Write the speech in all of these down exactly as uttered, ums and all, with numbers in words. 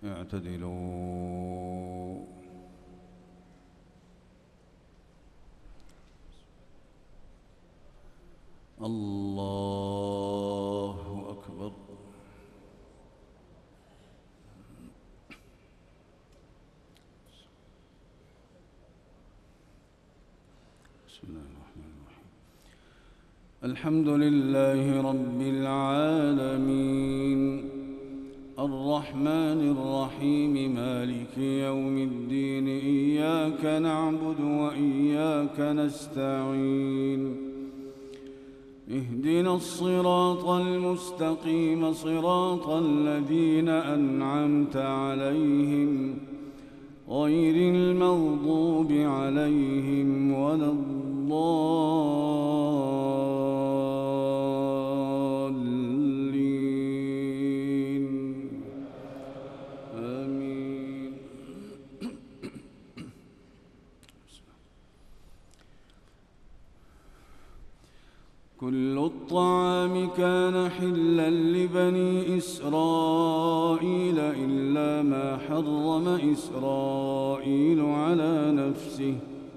اعتدلوا. الله أكبر. بسم الله الرحمن الرحيم. الحمد لله رب العالمين الرحمن الرحيم مالك يوم الدين إياك نعبد وإياك نستعين اهدنا الصراط المستقيم صراط الذين أنعمت عليهم غير المغضوب عليهم ولا الضالين آمين. كل الطعام كان حلا لبني إسرائيل إلا ما حرم إسرائيل على نفسه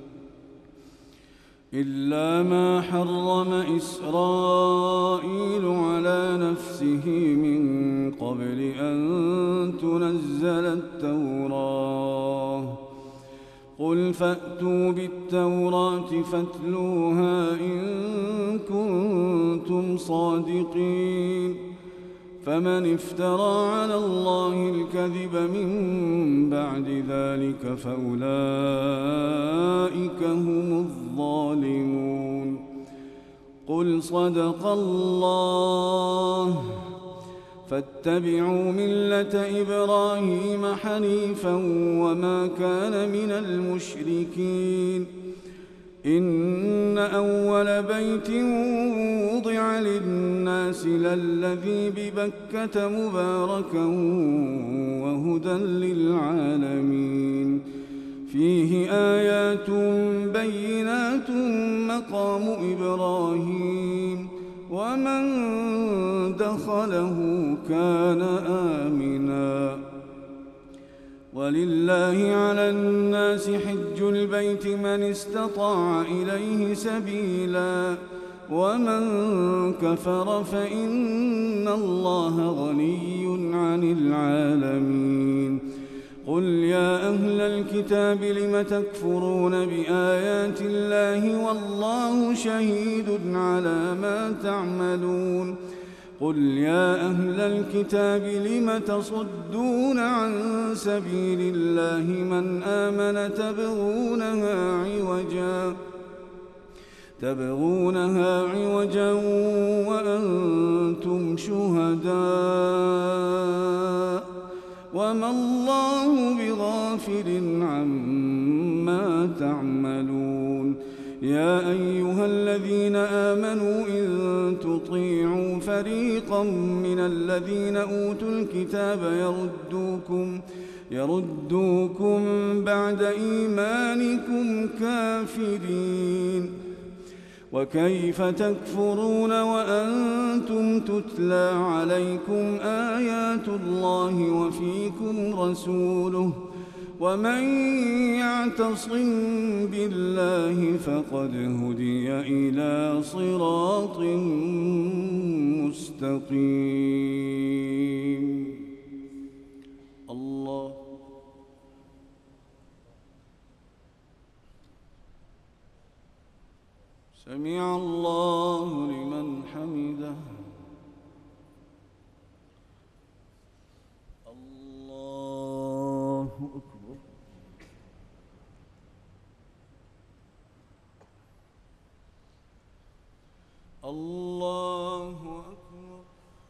إلا ما حرم إسرائيل على نفسه من قبل أن تنزل التوراة قل فأتوا بالتوراة فاتلوها إن كنتم صادقين فمن افترى على الله الكذب من بعد ذلك فأولئك هم الظالمون. قل صدق الله فاتبعوا ملة إبراهيم حنيفا وما كان من المشركين إن أول بيت وضع للناس للذي ببكة مباركا وهدى للعالمين فيه آيات بينات مقام إبراهيم ومن دخله كان آمنا ولله على الناس حج البيت من استطاع إليه سبيلا ومن كفر فإن الله غني عن العالمين. قل يا أهل الكتاب لم تكفرون بآيات الله والله شهيد على ما تعملون قل يا أهل الكتاب لم تصدون عن سبيل الله من آمن تبغونها عوجا تبغونها عوجا وأنتم شهداء وما الله بغافل عما تعملون. يا أيها الذين آمنوا إن تطيعوا فريقا من الذين أوتوا الكتاب يردوكم يردوكم بعد إيمانكم كافرين وكيف تكفرون وأنتم تتلى عليكم آيات الله وفيكم رسوله ومن يعتصم بالله فقد هدي إلى صراط مستقيم. الله سمع الله لمن حمده. الله أكبر. الله أكبر.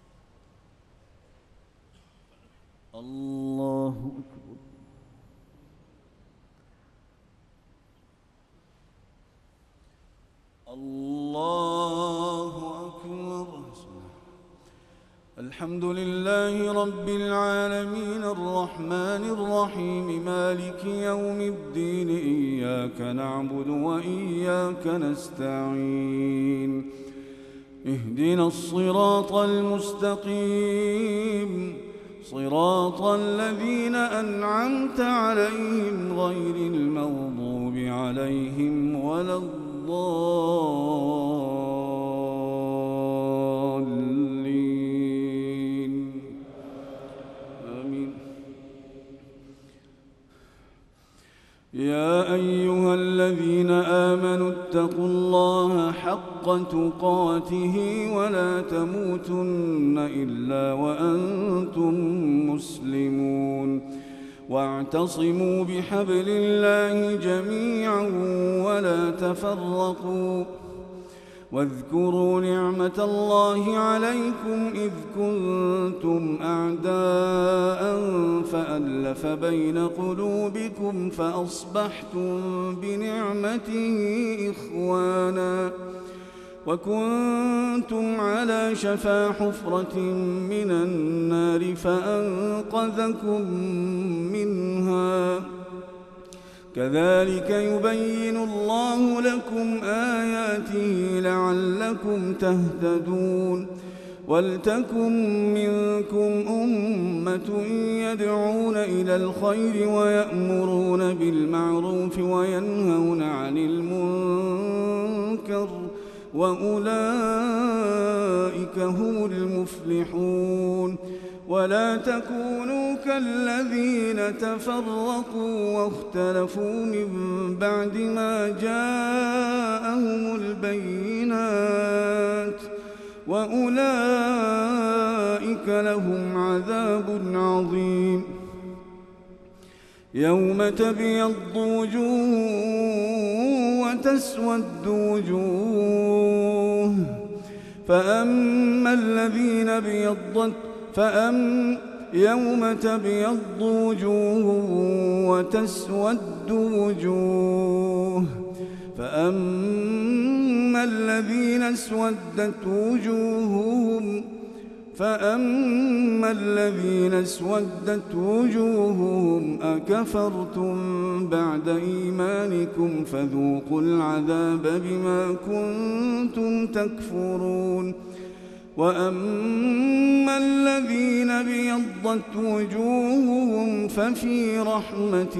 الله أكبر. الله أكبر. الحمد لله رب العالمين الرحمن الرحيم مالك يوم الدين إياك نعبد وإياك نستعين اهدنا الصراط المستقيم صراط الذين أنعمت عليهم غير المغضوب عليهم ولا الضالين آمين. يا أيها الذين آمنوا اتقوا الله حق تقاته ولا تموتن إلا وأنتم مسلمون واعتصموا بحبل الله جميعا ولا تفرقوا واذكروا نعمة الله عليكم إذ كنتم أعداء فألف بين قلوبكم فأصبحتم بنعمته إخوانا وكنتم على شفا حفرة من النار فأنقذكم منها كذلك يبين الله لكم آياته لعلكم تهتدون ولتكن منكم أمة يدعون إلى الخير ويأمرون بالمعروف وينهون عن المنكر وأولئك هم المفلحون ولا تكونوا كالذين تفرقوا واختلفوا من بعد ما جاءهم البينات وأولئك لهم عذاب عظيم يوم تبيض وجوه وتسود وجوه فأما الذين ابيضت فأم يوم تبيض وجوه وتسود وجوه فأما الذين اسودت وجوههم فأما الذين اسودت وجوههم أكفرتم بعد إيمانكم فذوقوا العذاب بما كنتم تكفرون وأما الذين ابيضت وجوههم ففي رحمة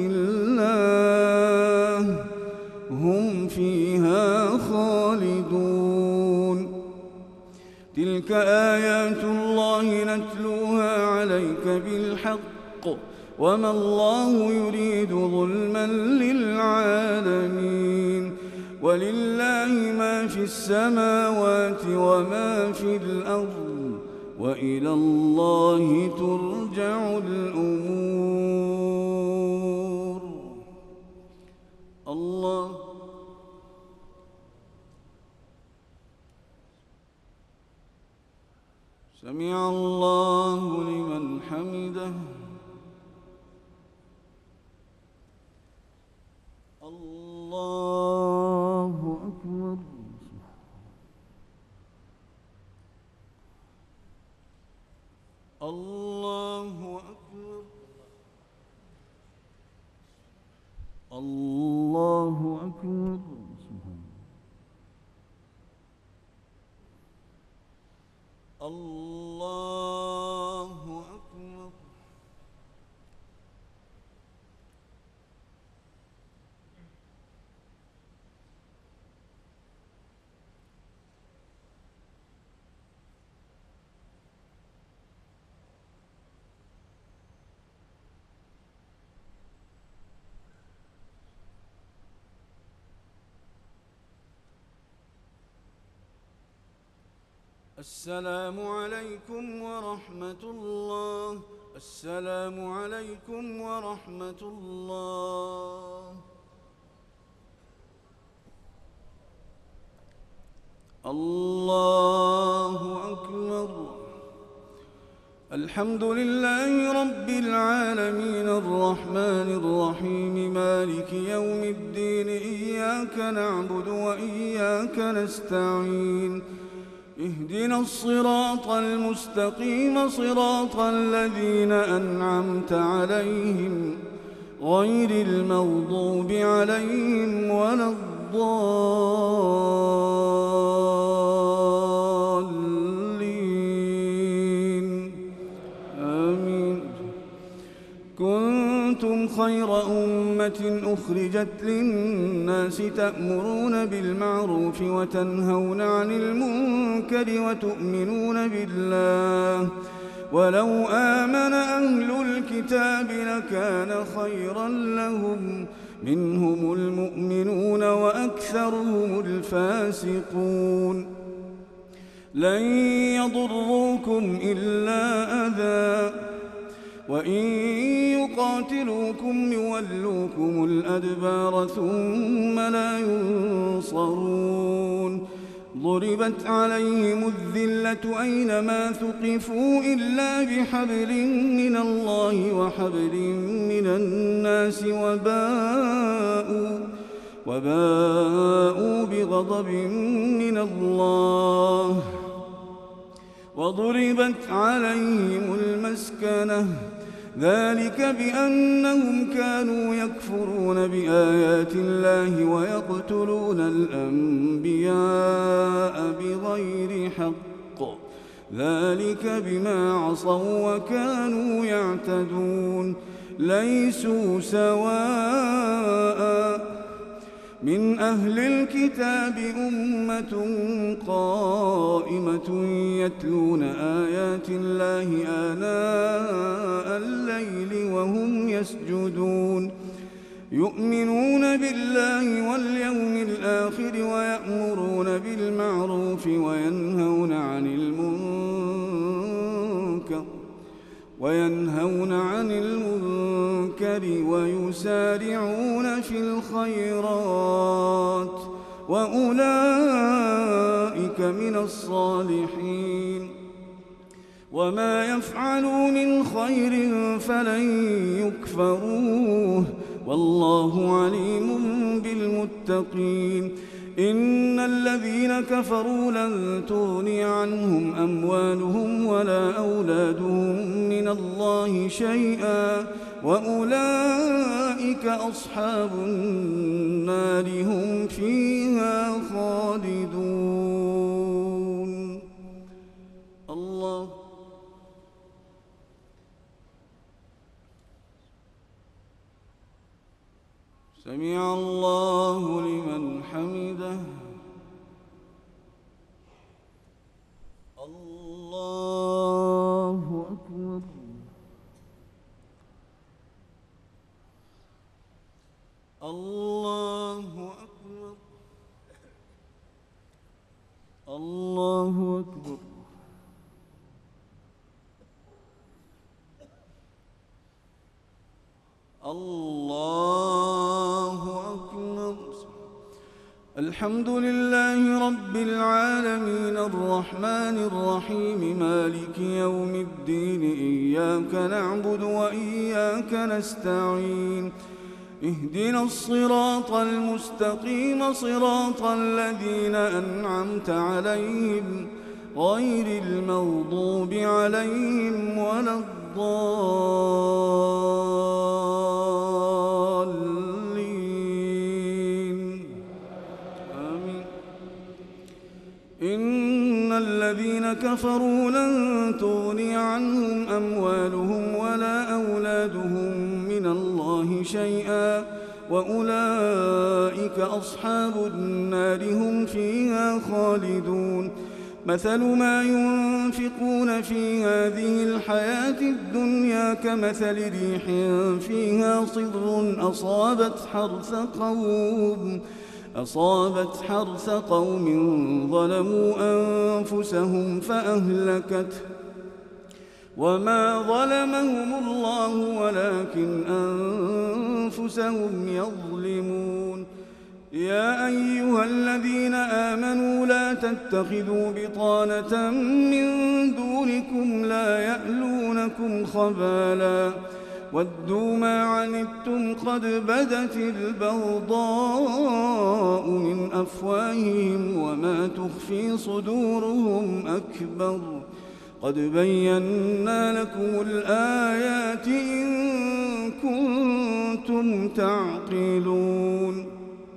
الله هم فيها خالدون تلك آيات الله نتلوها عليك بالحق وما الله يريد ظلما للعالمين ولله ما في السماوات وما في الأرض وإلى الله ترجع الأمور. الله سمع الله لمن حمده. الله أكبر. الله أكبر. الله أكبر. الله أكبر. السلام عليكم ورحمة الله. السلام عليكم ورحمة الله. الله أكبر. الحمد لله رب العالمين الرحمن الرحيم مالك يوم الدين إياك نعبد وإياك نستعين اهدنا الصراط المستقيم صراط الذين أنعمت عليهم غير المغضوب عليهم ولا الضالين آمين. أخرجت للناس تأمرون بالمعروف وتنهون عن المنكر وتؤمنون بالله ولو آمن أهل الكتاب لكان خيرا لهم منهم المؤمنون وأكثرهم الفاسقون لن يضروكم إلا أذى وإن يقاتلوكم يولوكم الأدبار ثم لا ينصرون ضربت عليهم الذلة أينما ثقفوا إلا بحبل من الله وحبل من الناس وباءوا, وباءوا بغضب من الله وضربت عليهم المسكنة ذلك بأنهم كانوا يكفرون بآيات الله ويقتلون الأنبياء بغير حق ذلك بما عصوا وكانوا يعتدون ليسوا سواء من أهل الكتاب أمة قائمة يتلون آيات الله آناء الليل وهم يسجدون يؤمنون بالله واليوم الآخر ويأمرون بالمعروف وينهون عن المنكر وينهون عن المنكر ويسارعون في الخيرات وأولئك من الصالحين وما يفعلوا من خير فلن يكفروه والله عليم بالمتقين إن الذين كفروا لن تغني عنهم أموالهم ولا أولادهم من الله شيئا وأولئك أصحاب النار هم فيها خالدون. الله سمع الله لمن حمده. الله أكبر. الله أكبر. الله أكبر. الله أكبر. الحمد لله رب العالمين الرحمن الرحيم مالك يوم الدين إياك نعبد وإياك نستعين اهدنا الصراط المستقيم صراط الذين أنعمت عليهم غير المغضوب عليهم ولا الضالين آمين. إن الذين كفروا لن تغني عنهم أموالهم ولا أولادهم من الله شيئا وأولئك أصحاب النار هم فيها خالدون. مثل ما ينفقون في هذه الحياة الدنيا كمثل ريح فيها صدر أصابت حرث قوم أصابت حرث قوم ظلموا أنفسهم فأهلكته وما ظلمهم الله ولكن أنفسهم يظلمون. يا أيها الذين آمنوا لا تتخذوا بطانة من دونكم لا يألونكم خبالا ودوا ما عنتم قد بدت البغضاء من أفواههم وما تخفي صدورهم أكبر قد بينا لكم الآيات إن كنتم تعقلون.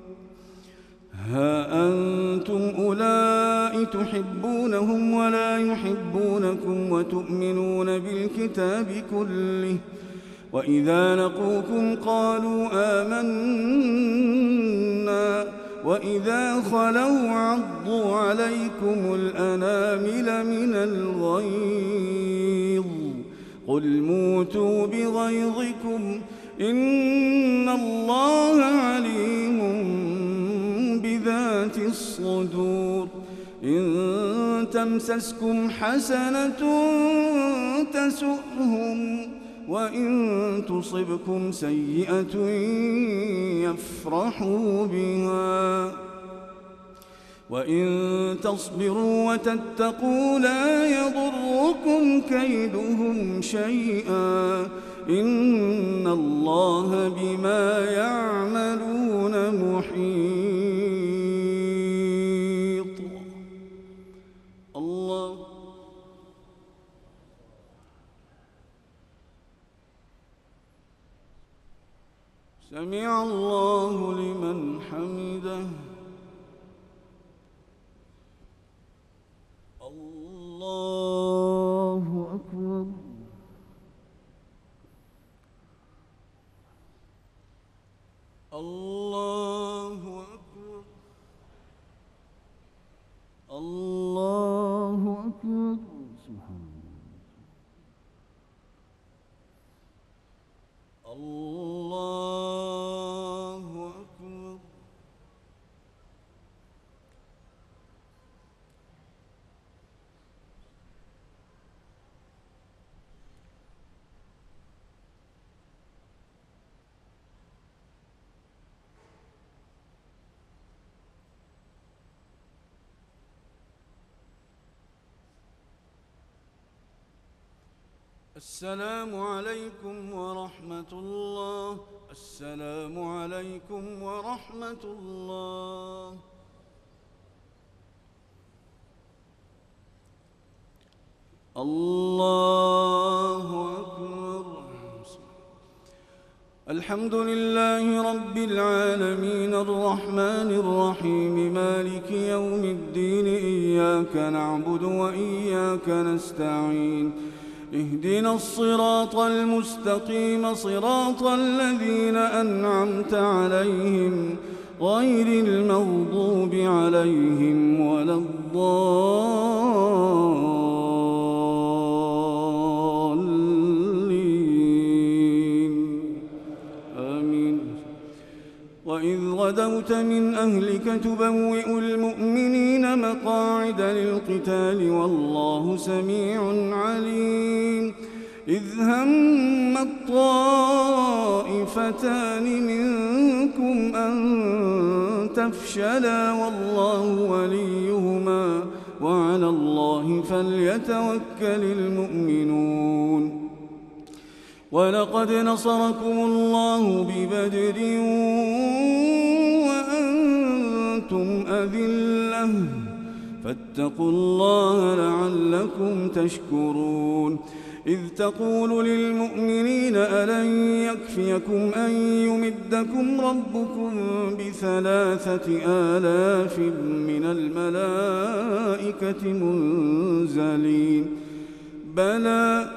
ها أنتم أولئك تحبونهم ولا يحبونكم وتؤمنون بالكتاب كله وإذا لقوكم قالوا آمنا وإذا خلوا عضوا عليكم الأنامل من الغيظ قل موتوا بغيظكم إن الله عليم بذات الصدور إن تمسسكم حسنة تسؤهم وإن تصبكم سيئة يفرحوا بها وإن تصبروا وتتقوا لا يضركم كيدهم شيئا إن الله بما يعملون محيط. الله سمع الله لمن حمده. الله أكبر. الله أكبر. الله أكبر. سبحان الله. الله أكبر. السلام عليكم ورحمة الله. السلام عليكم ورحمة الله. الله أكبر. الحمد لله رب العالمين الرحمن الرحيم مالك يوم الدين إياك نعبد وإياك نستعين اهدنا الصراط المستقيم صراط الذين أنعمت عليهم غير المغضوب عليهم ولا الضالين آمين. وإذ غدوت من أهلك تبوئ المؤمنين مقاعد للقتال والله سميع عليم. إذ هم الطائفتان منكم أن تفشلا والله وليهما وعلى الله فليتوكل المؤمنون. ولقد نصركم الله ببدر وأنتم أذلة فاتقوا الله لعلكم تشكرون. إذ تقول للمؤمنين ألن يكفيكم أن يمدكم ربكم بثلاثة آلاف من الملائكة منزلين بلى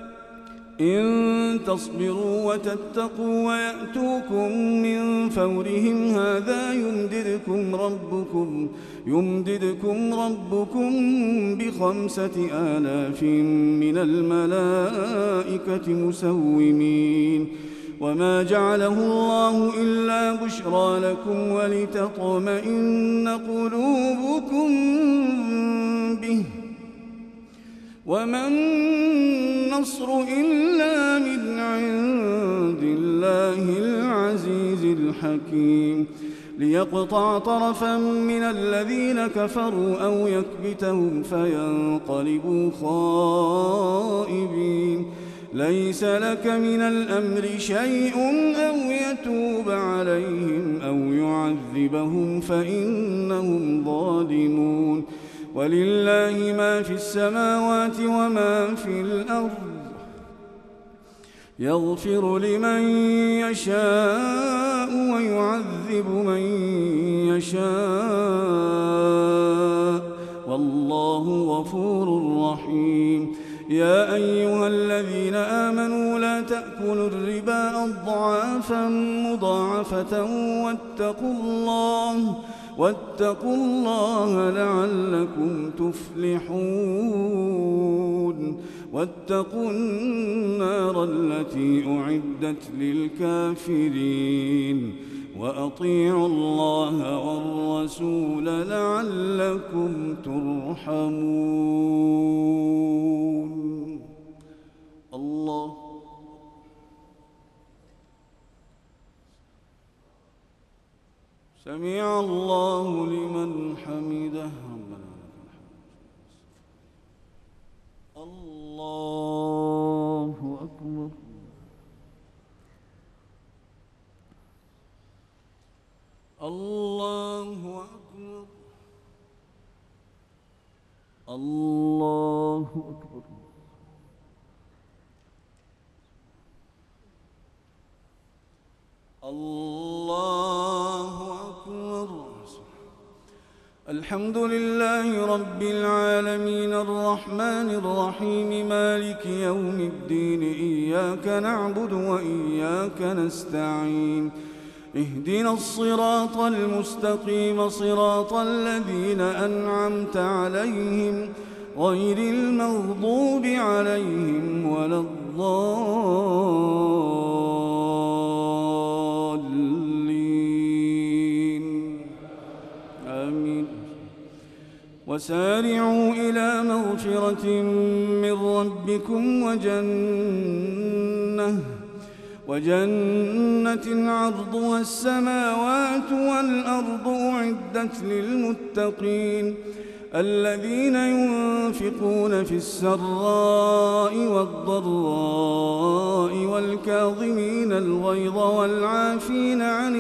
إن تصبروا وتتقوا ويأتوكم من فورهم هذا يمددكم ربكم يمددكم ربكم بخمسة آلاف من الملائكة مسومين. وما جعله الله إلا بشرى لكم ولتطمئن قلوبكم به وما النصر إلا من عند الله العزيز الحكيم. ليقطع طرفا من الذين كفروا أو يكبتهم فينقلبوا خائبين. ليس لك من الأمر شيء أو يتوب عليهم أو يعذبهم فإنهم ظالمون. ولله ما في السماوات وما في الأرض يغفر لمن يشاء ويعذب من يشاء والله غفور رحيم. يا أيها الذين آمنوا لا تأكلوا الربا رأفة واتقوا الله واتقوا الله لعلكم تفلحون واتقوا النار التي أعدت للكافرين وأطيعوا الله والرسول لعلكم ترحمون. الله سمع الله لمن حمده. الله أكبر. الله أكبر. الله أكبر. الله أكبر. الحمد لله رب العالمين الرحمن الرحيم مالك يوم الدين إياك نعبد وإياك نستعين اهدنا الصراط المستقيم صراط الذين أنعمت عليهم غير المغضوب عليهم ولا الضالين آمين. وسارعوا إلى مغفرة من ربكم وجنة وجنة عرضها السماوات والأرض أعدت للمتقين الذين ينفقون في السراء والضراء والكاظمين الغيظ والعافين عن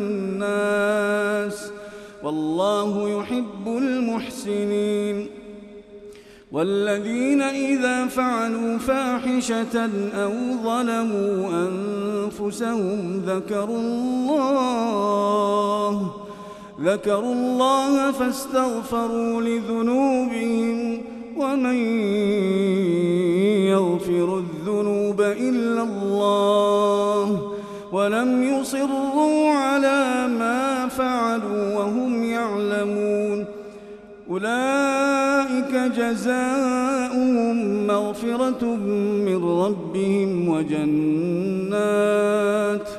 الناس والله يحب المحسنين والذين إذا فعلوا فاحشة أو ظلموا أنفسهم ذكروا الله ذكروا الله فاستغفروا لذنوبهم ومن يغفر الذنوب إلا الله ولم يصروا على ما فعلوا وهم يعلمون أولئك جزاؤهم مغفرة من ربهم وجنات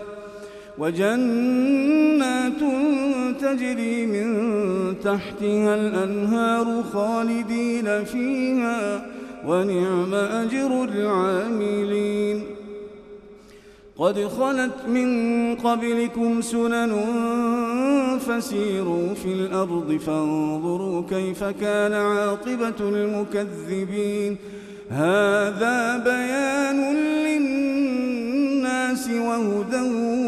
وجنات تجري من تحتها الأنهار خالدين فيها ونعم أجر العاملين. قد خلت من قبلكم سنن فسيروا في الأرض فانظروا كيف كان عاقبة المكذبين هذا بيان للناس وهدى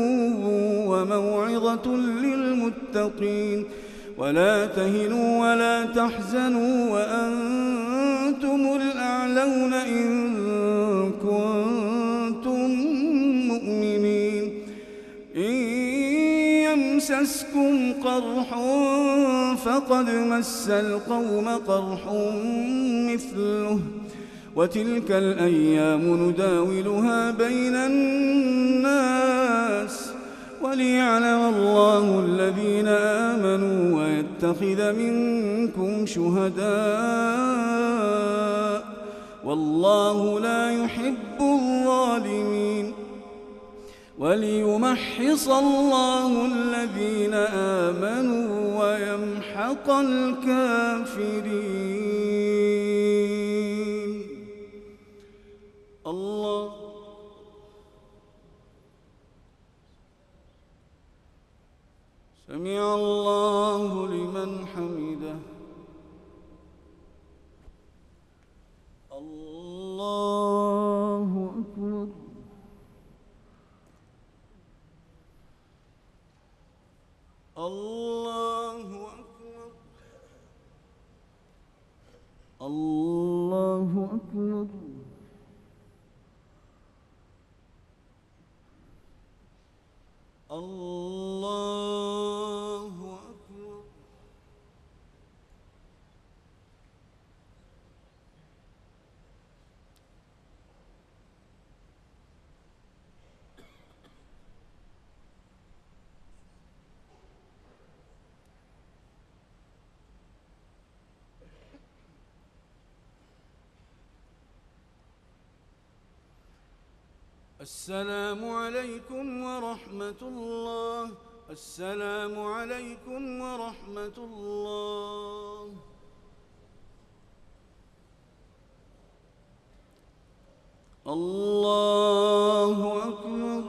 وموعظة للمتقين ولا تهنوا ولا تحزنوا وأنتم الأعلون إن كنتم مؤمنين إن يمسسكم قرح فقد مس القوم قرح مثله وتلك الأيام نداولها بين الناس وليعلم الله الذين آمنوا ويتخذ منكم شهداء والله لا يحب الظالمين وليمحص الله الذين آمنوا ويمحق الكافرين. الله سمع الله لمن حمده. الله أكبر. الله أكبر. الله أكبر. الله أكبر. السلام عليكم ورحمة الله. السلام عليكم ورحمة الله. الله أكبر.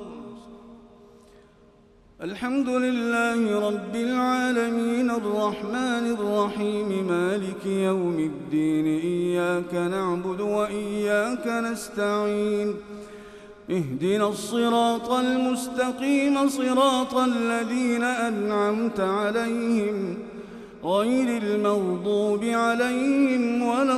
الحمد لله رب العالمين الرحمن الرحيم مالك يوم الدين إياك نعبد وإياك نستعين اهدنا الصراط المستقيم صراط الذين أنعمت عليهم غير المغضوب عليهم ولا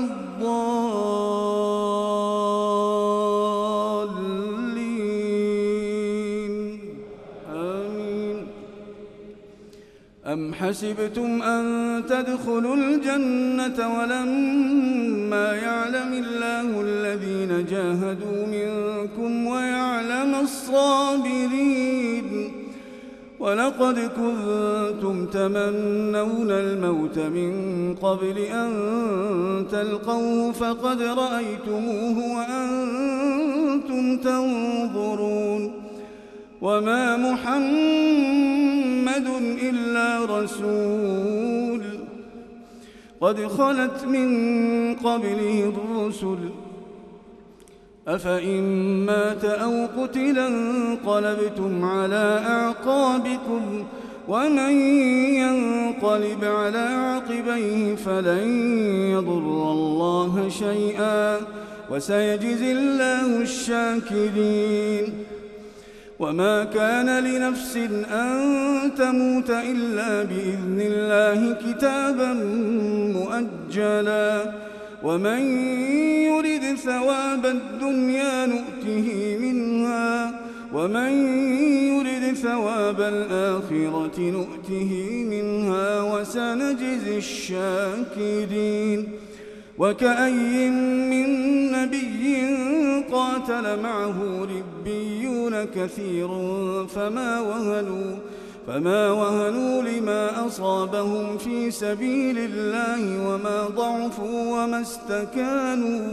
الضالين آمين. أم حسبتم أن تدخلوا الجنة ولما يعلم الله الذين جاهدوا منكم ويعلم الصابرين ولقد كنتم تمنون الموت من قبل أن تلقوه فقد رأيتموه وأنتم تنظرون وما محمد إلا رسول قد خلت من قبله الرسل أفإن مات أو قتل انقلبتم على أعقابكم ومن ينقلب على عقبيه فلن يضر الله شيئا وسيجزي الله الشاكرين. وما كان لنفس أن تموت إلا بإذن الله كتابا مؤجلا ومن يرد ثواب الدنيا نؤته منها ومن يرد ثواب الآخرة نؤته منها وسنجزي الشاكرين. وكأي من نبي قاتل معه ربيون كثير فما وهنوا فما وهنوا لما أصابهم في سبيل الله وما ضعفوا وما استكانوا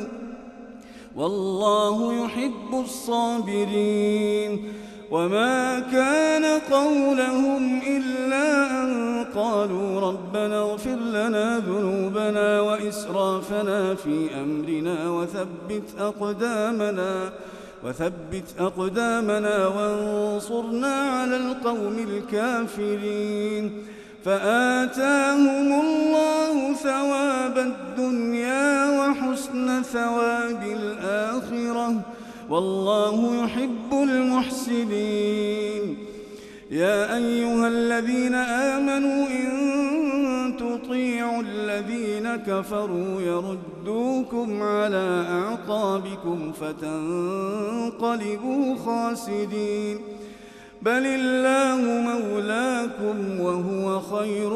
والله يحب الصابرين. وما كان قولهم إلا أن قالوا ربنا اغفر لنا ذنوبنا وإسرافنا في أمرنا وثبت أقدامنا وثبت أقدامنا وانصرنا على القوم الكافرين. فآتاهم الله ثواب الدنيا وحسن ثواب الآخرة والله يحب المحسنين. يا أيها الذين آمنوا إن تطيعوا الذين كفروا يردوكم على أعقابكم فتنقلبوا خاسرين بل الله مولاكم وهو خير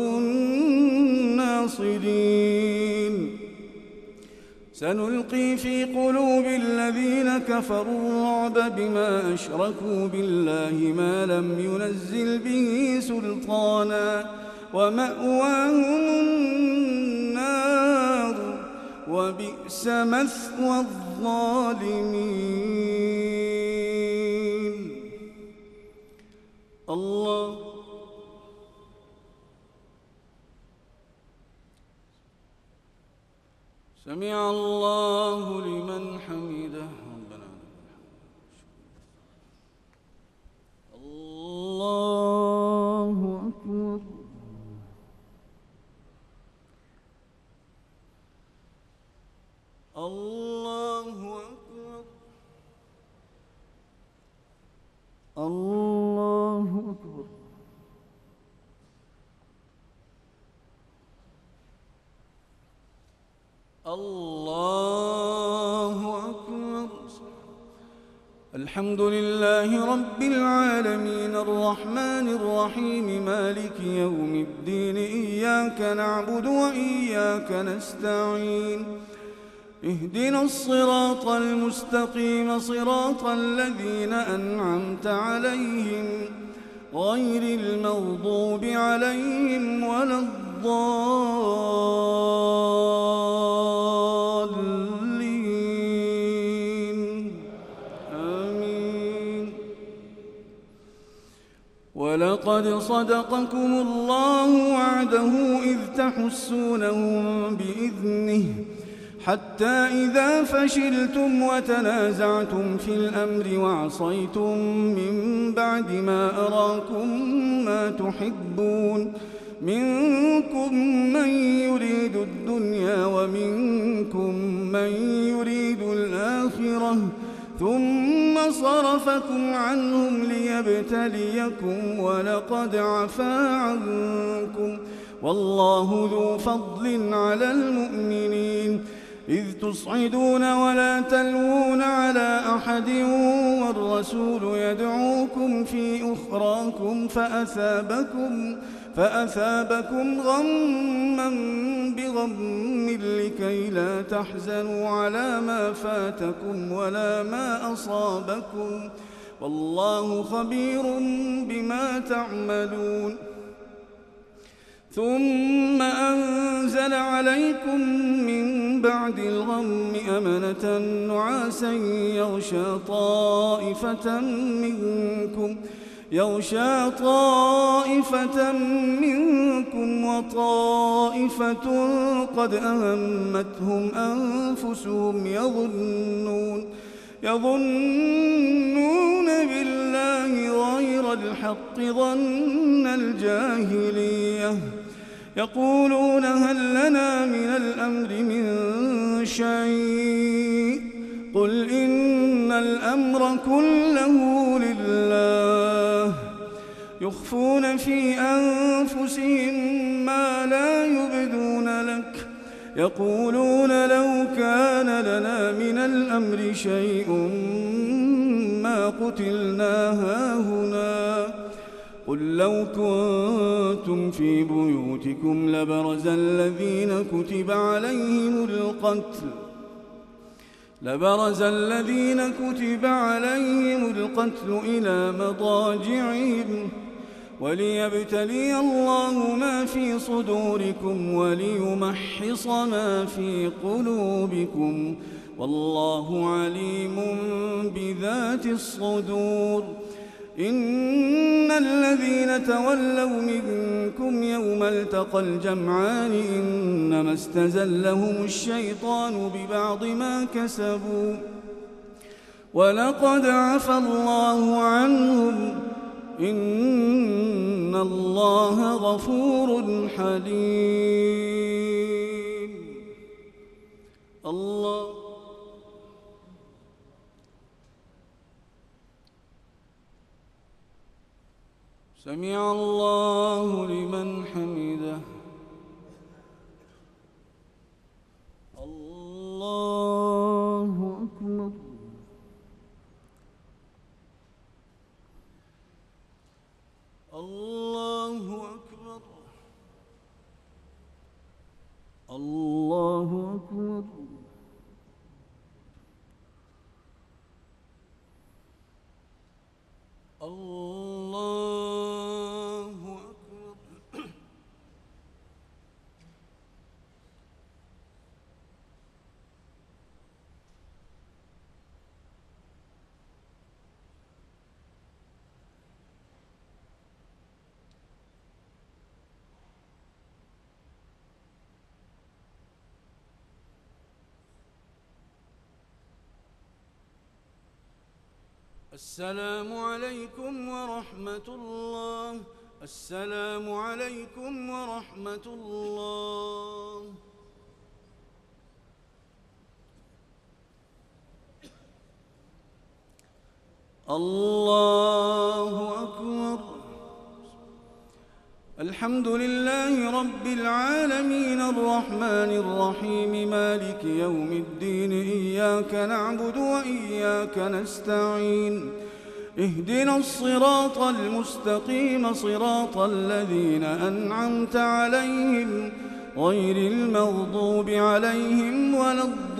الناصرين. سنلقي في قلوب الذين كفروا الرعب بما أشركوا بالله ما لم ينزل به سلطانا ومأواهم النار وبئس مثوى الظالمين. الله سمع الله لمن حمده ربنا الله أكبر. الله أكبر. الله أكبر. الله أكبر. الحمد لله رب العالمين الرحمن الرحيم مالك يوم الدين إياك نعبد وإياك نستعين اهدنا الصراط المستقيم صراط الذين أنعمت عليهم غير المغضوب عليهم ولا الضالين آمين. ولقد صدقكم الله وعده إذ تحسونهم بإذنه حتى إذا فشلتم وتنازعتم في الأمر وعصيتم من بعد ما أراكم ما تحبون منكم من يريد الدنيا ومنكم من يريد الآخرة ثم صرفكم عنهم ليبتليكم ولقد عفا عنكم والله ذو فضل على المؤمنين إذ تصعدون ولا تلوون على أحد والرسول يدعوكم في أخراكم فأثابكم فأثابكم غما بغم لكي لا تحزنوا على ما فاتكم ولا ما أصابكم والله خبير بما تعملون ثم أنزل عليكم من بعد الغم أمنة نعاسا يغشى طائفة منكم يغشى طائفة منكم وطائفة قد أهمتهم أنفسهم يظنون يظنون بالله غير الحق ظن الجاهلية يقولون هل لنا من الأمر من شيء قل إن الأمر كله لله يخفون في أنفسهم ما لا يبدون لك يقولون لو كان لنا من الأمر شيء ما قتلنا هاهنا قل لو كنتم في بيوتكم لبرز الذين كتب عليهم القتل لبرز الذين كتب عليهم القتل إلى مضاجعهم وليبتلي الله ما في صدوركم وليمحص ما في قلوبكم والله عليم بذات الصدور إن الذين تولوا منكم يوم التقى الجمعان إنما استزلهم الشيطان ببعض ما كسبوا ولقد عفى الله عنهم إن الله غفور حليم الله سمع الله لمن حمده الله أكبر الله أكبر الله أكبر الله أكبر السلام عليكم ورحمة الله السلام عليكم ورحمة الله الله أكبر الحمد لله رب العالمين الرحمن الرحيم مالك يوم الدين إياك نعبد وإياك نستعين اهدنا الصراط المستقيم صراط الذين أنعمت عليهم غير المغضوب عليهم ولا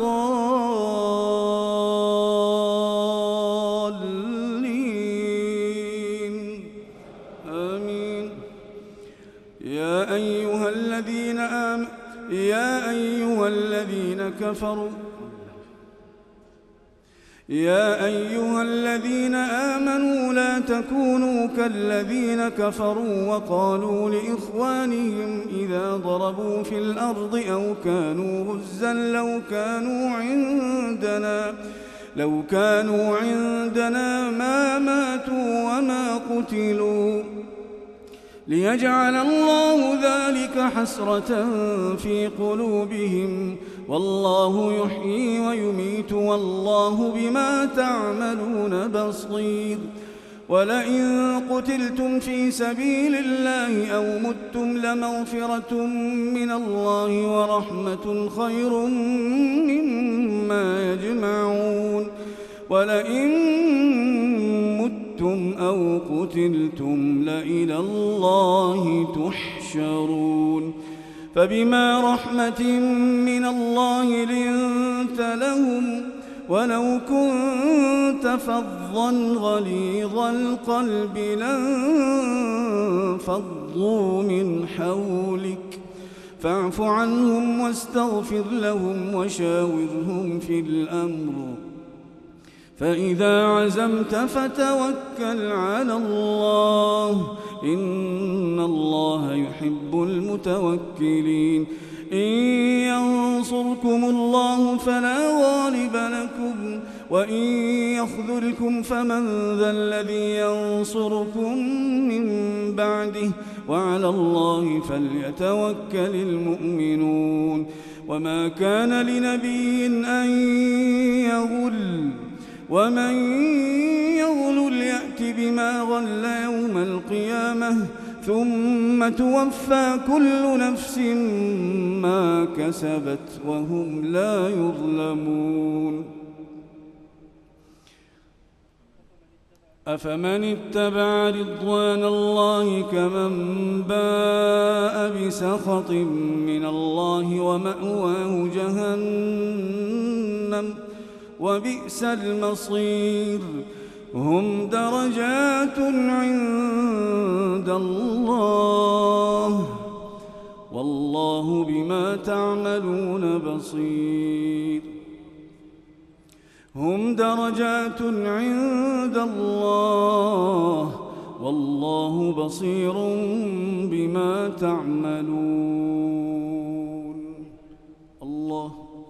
الضالين آمين يا أيها الذين آمنوا يا أيها الذين كفروا يا أيها الذين آمنوا لا تكونوا كالذين كفروا وقالوا لإخوانهم إذا ضربوا في الأرض أو كانوا غزا لو كانوا عندنا لو كانوا عندنا ما ماتوا وما قتلوا ليجعل الله ذلك حسرة في قلوبهم والله يحيي ويميت والله بما تعملون بصير. ولئن قتلتم في سبيل الله أو متم لمغفرة من الله ورحمة خير مما يجمعون. ولئن متم أو قتلتم لإلى الله تحشرون. فبما رحمة من الله لنت لهم ولو كنت فظا غليظ القلب لانفضوا من حولك فاعف عنهم واستغفر لهم وشاورهم في الأمر فإذا عزمت فتوكل على الله إن الله يحب المتوكلين. إن ينصركم الله فلا غالب لكم وإن يخذلكم فمن ذا الذي ينصركم من بعده وعلى الله فليتوكل المؤمنون. وما كان لنبي أن يغل ومن يغل يأت بما غل يوم القيامة ثم توفى كل نفس ما كسبت وهم لا يظلمون. أفمن اتبع رضوان الله كمن باء بسخط من الله ومأواه جهنم وبئس المصير. هم درجات عند الله والله بما تعملون بصير. هم درجات عند الله والله بصير بما تعملون. الله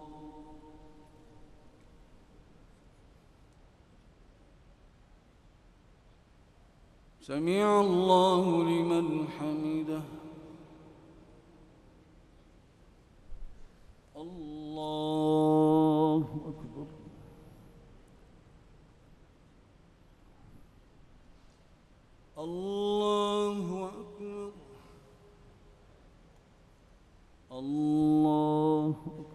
سمع الله لمن حمده. الله أكبر. الله أكبر. الله أكبر.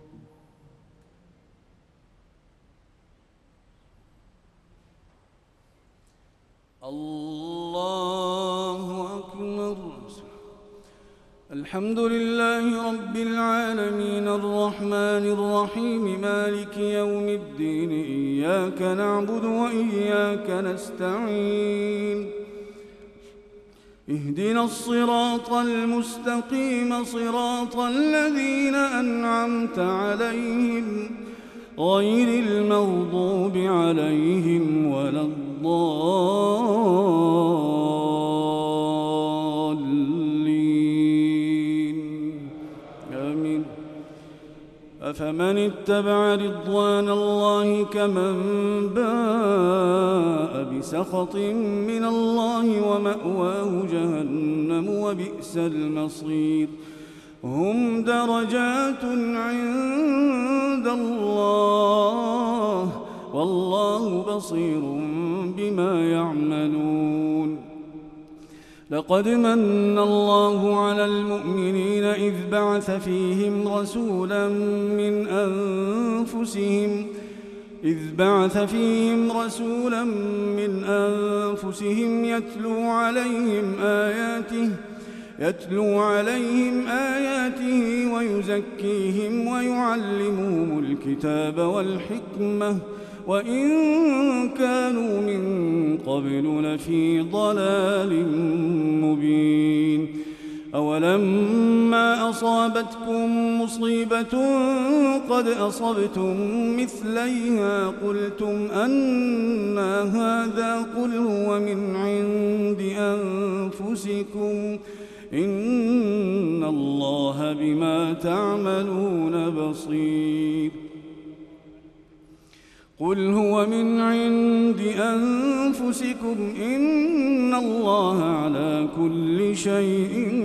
الله أكبر. الحمد لله رب العالمين الرحمن الرحيم مالك يوم الدين إياك نعبد وإياك نستعين اهدنا الصراط المستقيم صراط الذين أنعمت عليهم غير المغضوب عليهم ولا الضالين آمين. أفمن اتبع رضوان الله كمن باء بسخط من الله ومأواه جهنم وبئس المصير. هم درجات عند الله والله بصير بما يعملون. لقد من الله على المؤمنين إذ بعث فيهم رسولا من أنفسهم إذ بعث فيهم رسولا من أنفسهم يتلو عليهم آياته يتلو عليهم آياته ويزكيهم ويعلمهم الكتاب والحكمة وإن كانوا من قبل لفي ضلال مبين. أولما أصابتكم مصيبة قد أصبتم مثليها قلتم أنى هذا قل هو من عند أنفسكم إن الله بما تعملون بصير قل هو من عند أنفسكم إن الله على كل شيء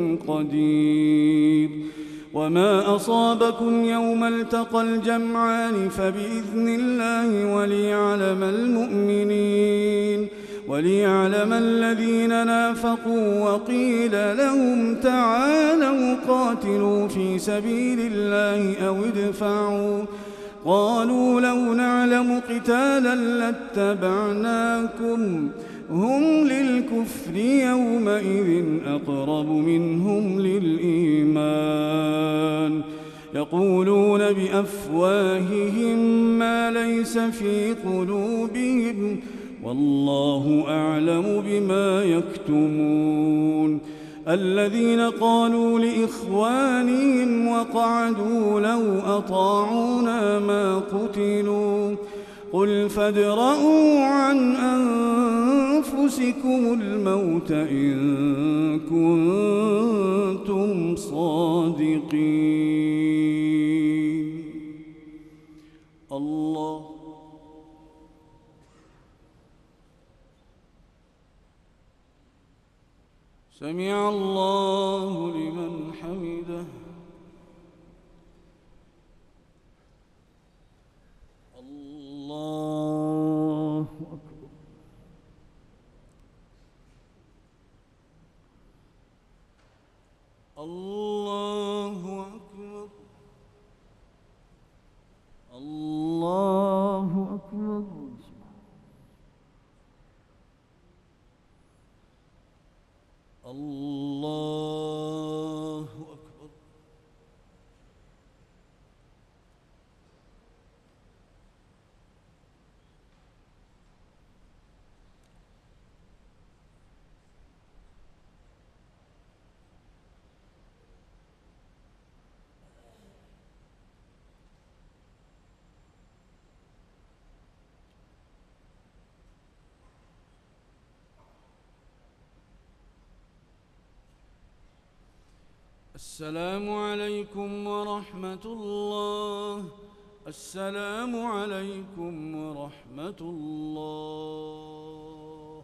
قدير وما أصابكم يوم التقى الجمعان فبإذن الله وليعلم المؤمنين وليعلم الذين نافقوا وقيل لهم تعالوا قاتلوا في سبيل الله أو ادفعوا قالوا لو نعلم قتالا لاتبعناكم هم للكفر يومئذ أقرب منهم للإيمان يقولون بأفواههم ما ليس في قلوبهم والله أعلم بما يكتمون الذين قالوا لإخوانهم وقعدوا لو أطاعونا ما قتلوا قل فادرءوا عن أنفسكم الموت إن كنتم صادقين الله سمع الله لمن حمده الله أكبر الله أكبر الله أكبر الله أكبر السلام عليكم ورحمة الله السلام عليكم ورحمة الله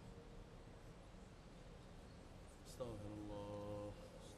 استغفر الله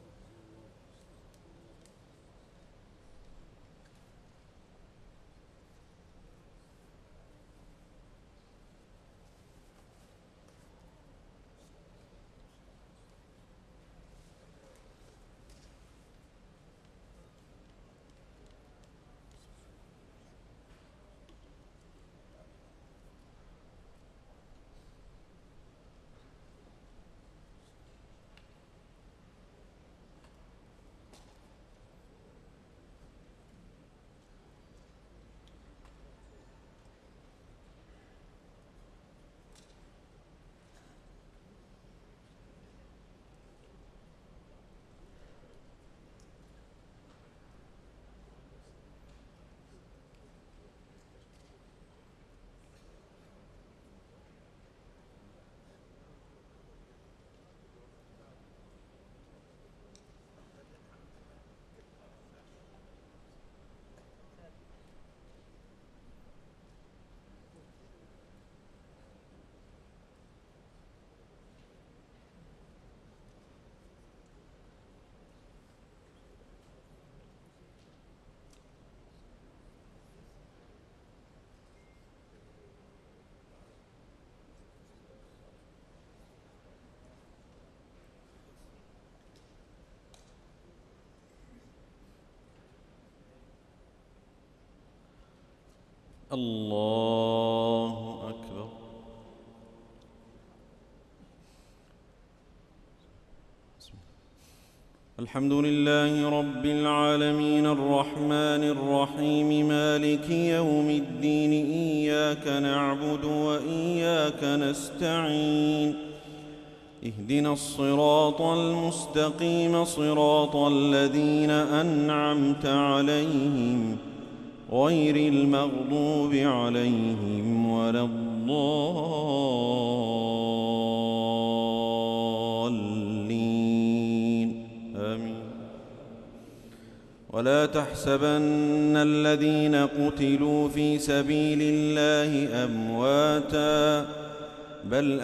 الله أكبر الحمد لله رب العالمين الرحمن الرحيم مالك يوم الدين إياك نعبد وإياك نستعين اهدنا الصراط المستقيم صراط الذين أنعمت عليهم غير المغضوب عليهم ولا الضالين آمين. ولا تحسبن الذين قتلوا في سبيل الله أمواتاً بل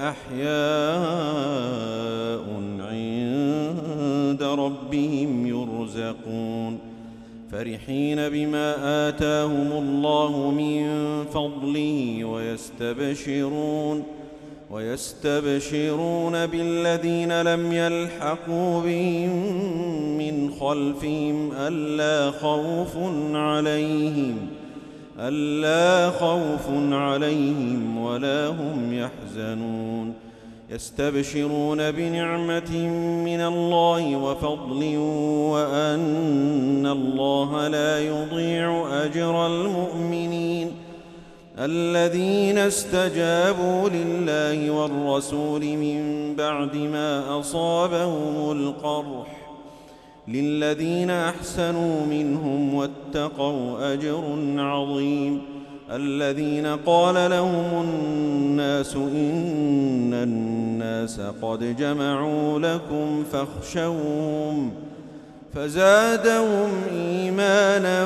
أحياء عند ربهم يرزقون فرحين بما آتاهم الله من فضله ويستبشرون ويستبشرون بالذين لم يلحقوا بهم من خلفهم ألا خوف عليهم ألا خوف عليهم ولا هم يحزنون يستبشرون بنعمة من الله وفضل وأن الله لا يضيع أجر المؤمنين الذين استجابوا لله والرسول من بعد ما أصابهم القرح للذين أحسنوا منهم واتقوا أجر عظيم الذين قال لهم الناس إن الناس قد جمعوا لكم فاخشوهم فزادهم إيمانا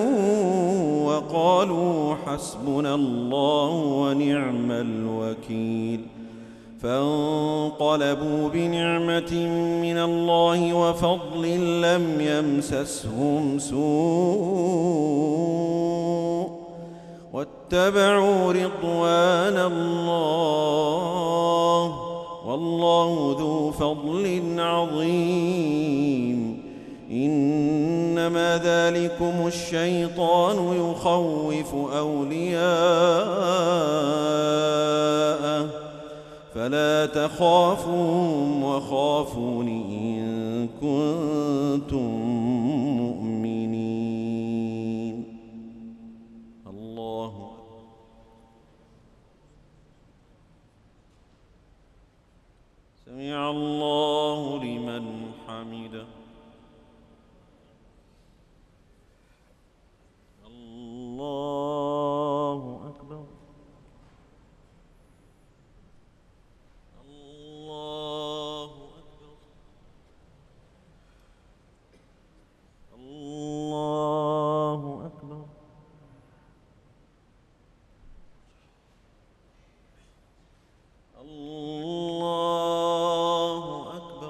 وقالوا حسبنا الله ونعم الوكيل فانقلبوا بنعمة من الله وفضل لم يمسسهم سوء واتبعوا رضوان الله والله ذو فضل عظيم إنما ذلكم الشيطان يخوف أولياءه فلا تخافوهم وخافون إن كنتم مؤمنين. الله سمع الله لمن حمده. الله أكبر. الله أكبر. الله أكبر. الله أكبر.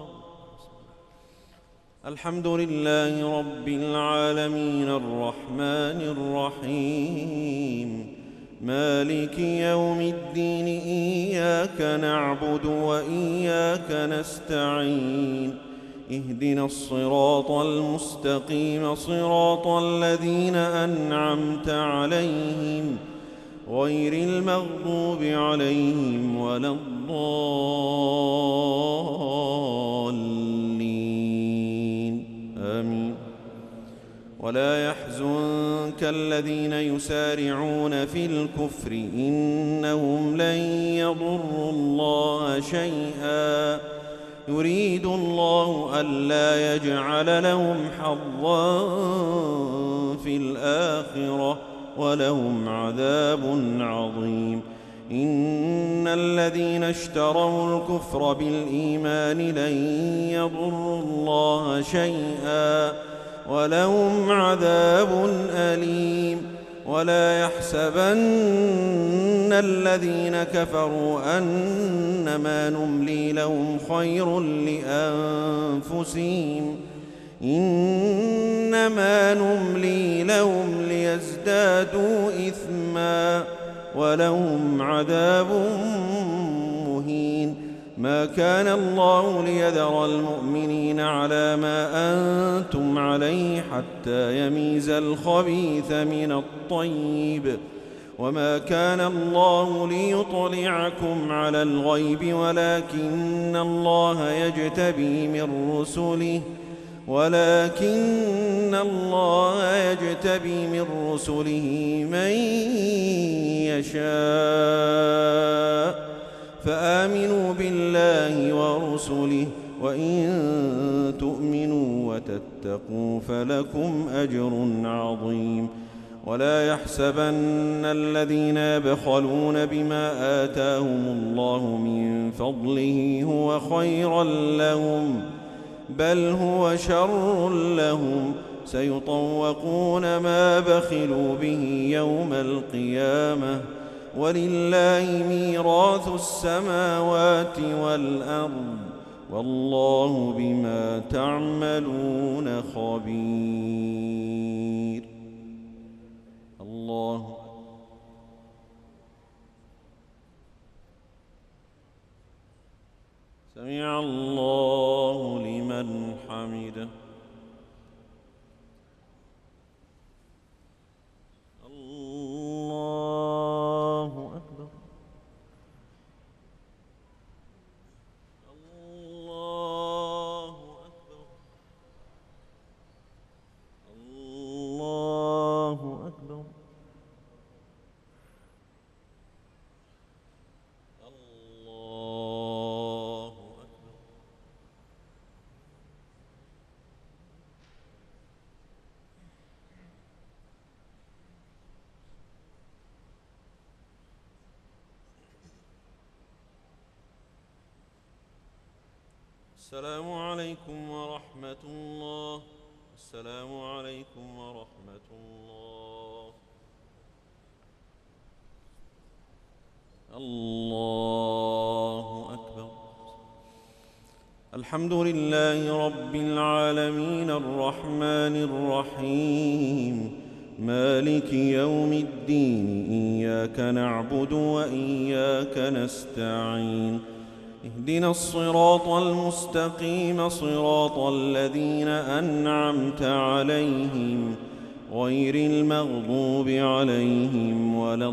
الحمد لله رب العالمين الرحمن الرحيم مالك يوم الدين إياك نعبد وإياك نستعين اهدنا الصراط المستقيم صراط الذين أنعمت عليهم غير المغضوب عليهم ولا الضالين آمين. ولا يحزنك الذين يسارعون في الكفر إنهم لن يضروا الله شيئا يريد الله ألا يجعل لهم حظا في الآخرة ولهم عذاب عظيم. إن الذين اشتروا الكفر بالإيمان لن يضروا الله شيئا ولهم عذاب أليم. ولا يحسبن الذين كفروا أنما نملي لهم خير لأنفسهم إنما نملي لهم ليزدادوا إثما ولهم عذاب مهين. ما كان الله ليذر المؤمنين على ما أنتم عليه حتى يميز الخبيث من الطيب وما كان الله ليطلعكم على الغيب ولكن الله يجتبي من رسله ولكن الله يجتبي من رسله من يشاء فآمنوا بالله ورسله وإن تؤمنوا وتتقوا فلكم أجر عظيم. ولا يحسبن الذين يبخلون بما آتاهم الله من فضله هو خيرا لهم، بل هو شر لهم، سيطوقون ما بخلوا به يوم القيامة، ولله ميراث السماوات والأرض، والله بما تعملون خبير. الله سمع الله لمن حمده. الله أكبر. الله أكبر. الله أكبر. الله أكبر. السلام عليكم ورحمة الله. السلام عليكم ورحمة الله. الله أكبر. الحمد لله رب العالمين الرحمن الرحيم مالك يوم الدين، إياك نعبد وإياك نستعين، اهدنا الصراط المستقيم صراط الذين أنعمت عليهم غير المغضوب عليهم ولا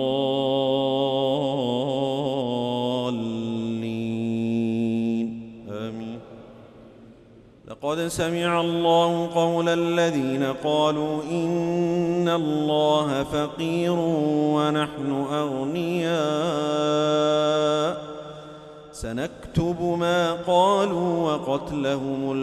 الضالين آمين. لقد سمع الله قول الذين قالوا إن الله فقير ونحن أغنياء، سنكتب ما قالوا وقتلهم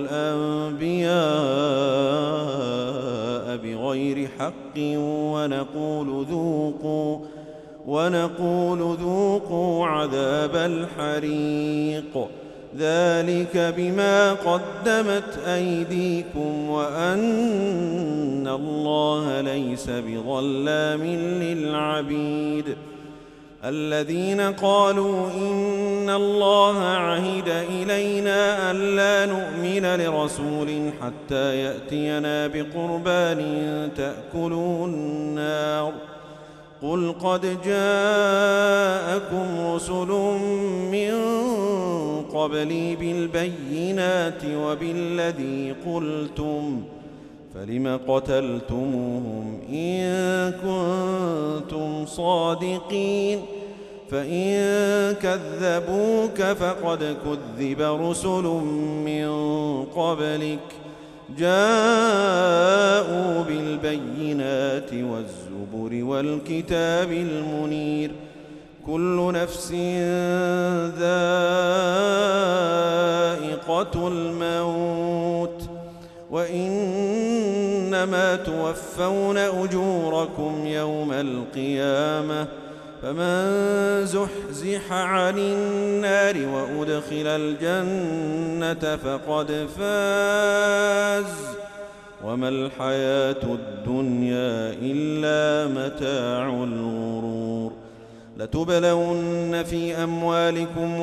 الأنبياء بغير حق ونقول ذوقوا ونقول ذوقوا عذاب الحريق، ذلك بما قدمت أيديكم وأن الله ليس بظلام للعبيد. الذين قالوا إن الله عهد إلينا ألا نؤمن لرسول حتى يأتينا بقربان تأكله النار، قل قد جاءكم رسل من قبلي بالبينات وبالذي قلتم، فلم قتلتموهم إن كنتم صادقين، فإن كذبوك فقد كذب رسل من قبلك جاءوا بالبينات والزبر والكتاب المنير، كل نفس ذائقة الموت، وإنما توفون أجوركم يوم القيامة، فمن زحزح عن النار وأدخل الجنة فقد فاز، وما الحياة الدنيا إلا متاع الغرور. لتبلون في أموالكم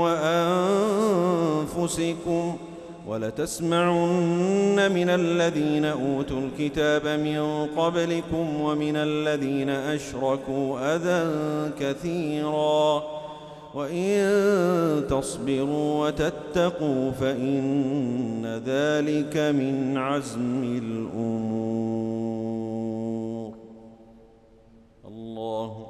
وأنفسكم ولتسمعن من الذين أوتوا الكتاب من قبلكم ومن الذين أشركوا أذى كثيرا، وإن تصبروا وتتقوا فإن ذلك من عزم الأمور. الله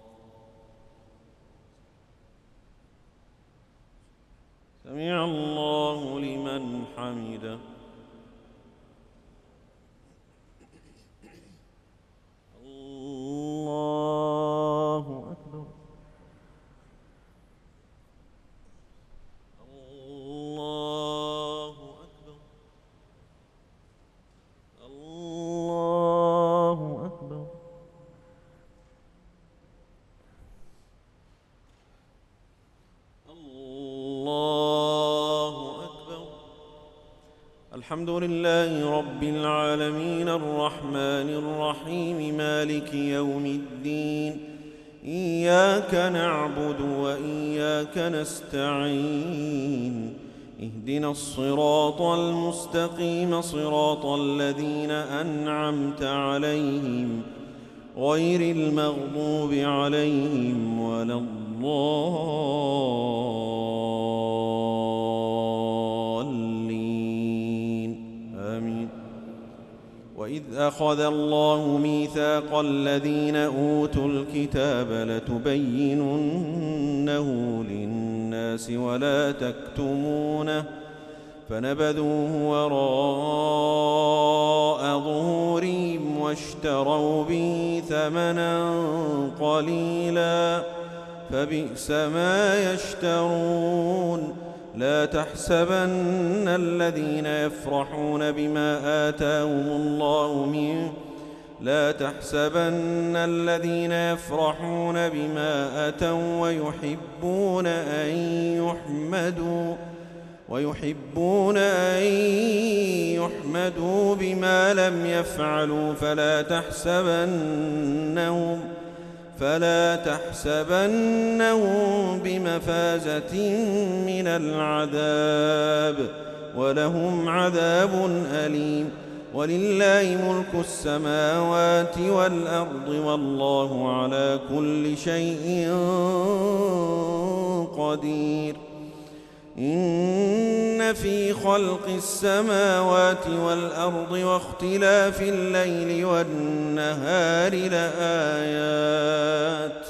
سمع الله لمن حمده. الله أكبر. الحمد لله رب العالمين الرحمن الرحيم مالك يوم الدين إياك نعبد وإياك نستعين اهدنا الصراط المستقيم صراط الذين أنعمت عليهم غير المغضوب عليهم ولا الضالين آمين. وإذ أخذ الله ميثاق الذين أوتوا الكتاب لتبيننه للناس ولا تكتمونه فنبذوه وراء ظهورهم واشتروا به ثمنا قليلا فبئس ما يشترون. لا تحسبن الذين يفرحون بما آتاهم الله من لا تحسبن الذين يفرحون بما أتوا ويحبون أن يحمدوا ويحبون أن يحمدوا بما لم يفعلوا فلا تحسبنهم فلا تحسبنهم بمفازة من العذاب ولهم عذاب أليم. ولله ملك السماوات والأرض والله على كل شيء قدير. إن في خلق السماوات والأرض واختلاف الليل والنهار لآيات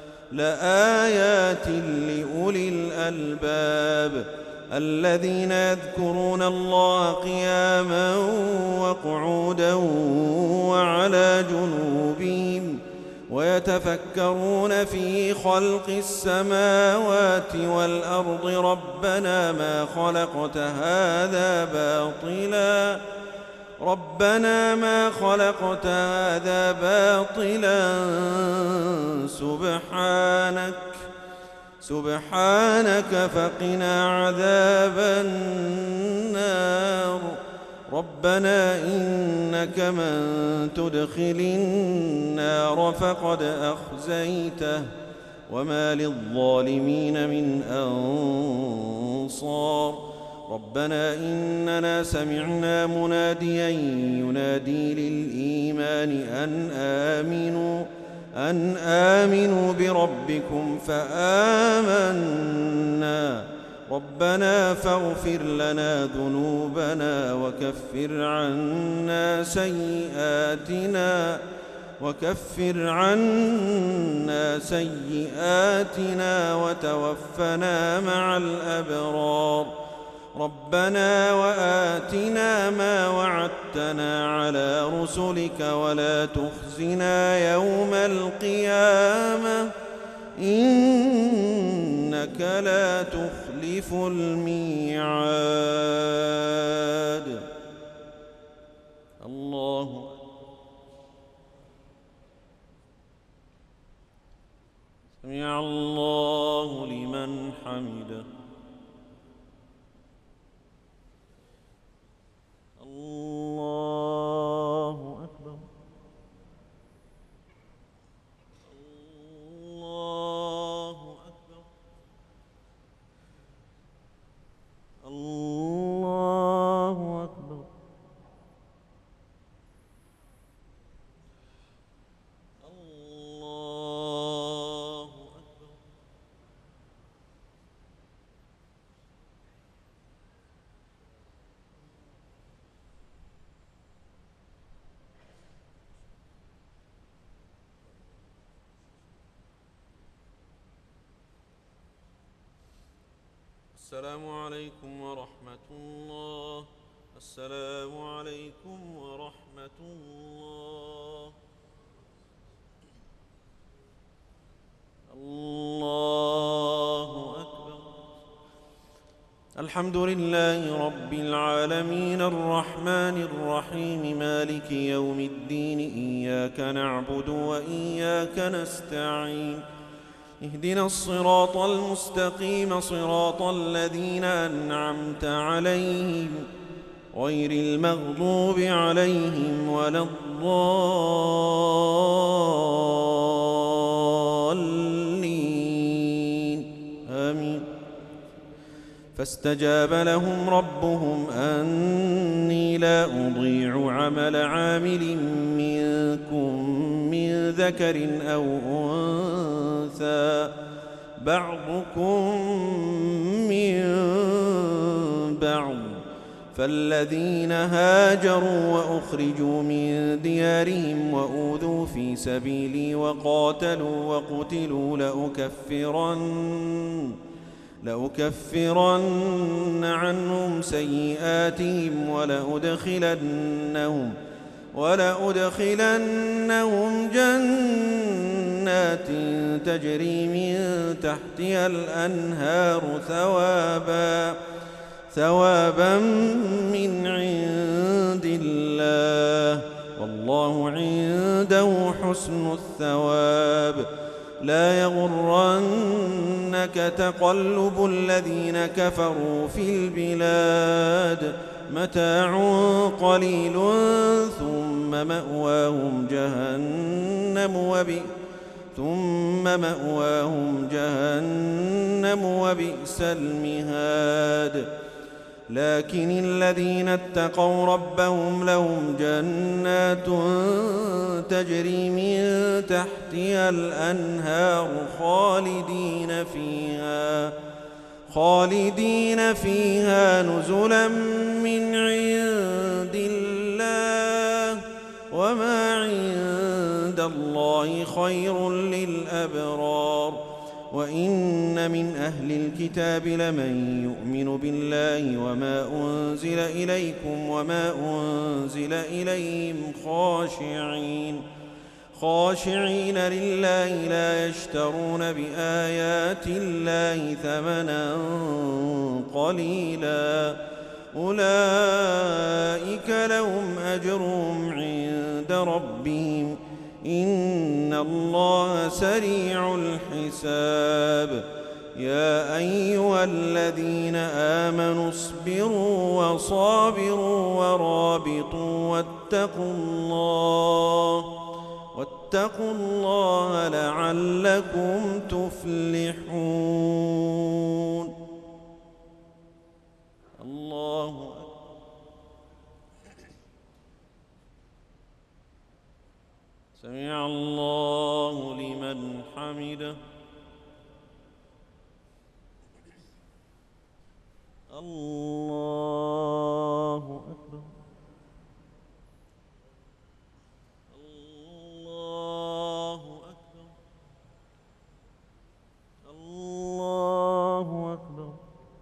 لآيات لأولي الألباب الذين يذكرون الله قياما وقعودا وعلى جنوبهم ويتفكرون في خلق السماوات والأرض ربنا ما خلقت هذا باطلا ربنا ما خلقت هذا باطلا سبحانك سبحانك فقنا عذاب النار. ربنا إنك من تدخل النار فقد أخزيته وما للظالمين من أنصار. ربنا إننا سمعنا مناديا ينادي للإيمان أن آمنوا أن آمنوا بربكم فآمنا ربنا فاغفر لنا ذنوبنا وكفر عنا سيئاتنا وكفر عنا سيئاتنا وتوفنا مع الأبرار. ربنا وآتنا ما وعدتنا على رسلك ولا تخزنا يوم القيامة إنك لا تخلف الميعاد. الله سمع الله لمن حمده. الله أكبر. الله أكبر. الله أكبر. الله أكبر. السلام عليكم ورحمة الله. السلام عليكم ورحمة الله. الله أكبر. الحمد لله رب العالمين الرحمن الرحيم مالك يوم الدين إياك نعبد وإياك نستعين اهدنا الصراط المستقيم صراط الذين أنعمت عليهم غير المغضوب عليهم ولا الضالين آمين. فاستجاب لهم ربهم أني لا أضيع عمل عامل منكم من ذكر أو أنثى بعضكم من بعض، فالذين هاجروا وأخرجوا من ديارهم وأوذوا في سبيلي وقاتلوا وقتلوا لأكفرن لأكفرن عنهم سيئاتهم ولأدخلنهم ولأدخلنهم جنات تجري من تحتها الأنهار ثوابا ثوابا من عند الله، والله عنده حسن الثواب. لا يغرنك تقلب الذين كفروا في البلاد، متاع قليل ثم مأواهم جهنم وبئس ثم مأواهم جهنم وبئس المهاد. لكن الذين اتقوا ربهم لهم جنات تجري من تحتها الأنهار خالدين فيها خالدين فيها نزلا من عند الله، وما عند الله خير للأبرار. وإن من أهل الكتاب لمن يؤمن بالله وما أنزل إليكم وما أنزل إليهم خاشعين خاشعين لله لا يشترون بآيات الله ثمنا قليلا، أولئك لهم أجرهم عند ربهم إن الله سريع الحساب. يا أيها الذين آمنوا اصبروا وصابروا ورابطوا واتقوا الله واتقوا الله لعلكم تفلحون. الله سمع الله لمن حمده. الله أكبر. الله أكبر. الله أكبر.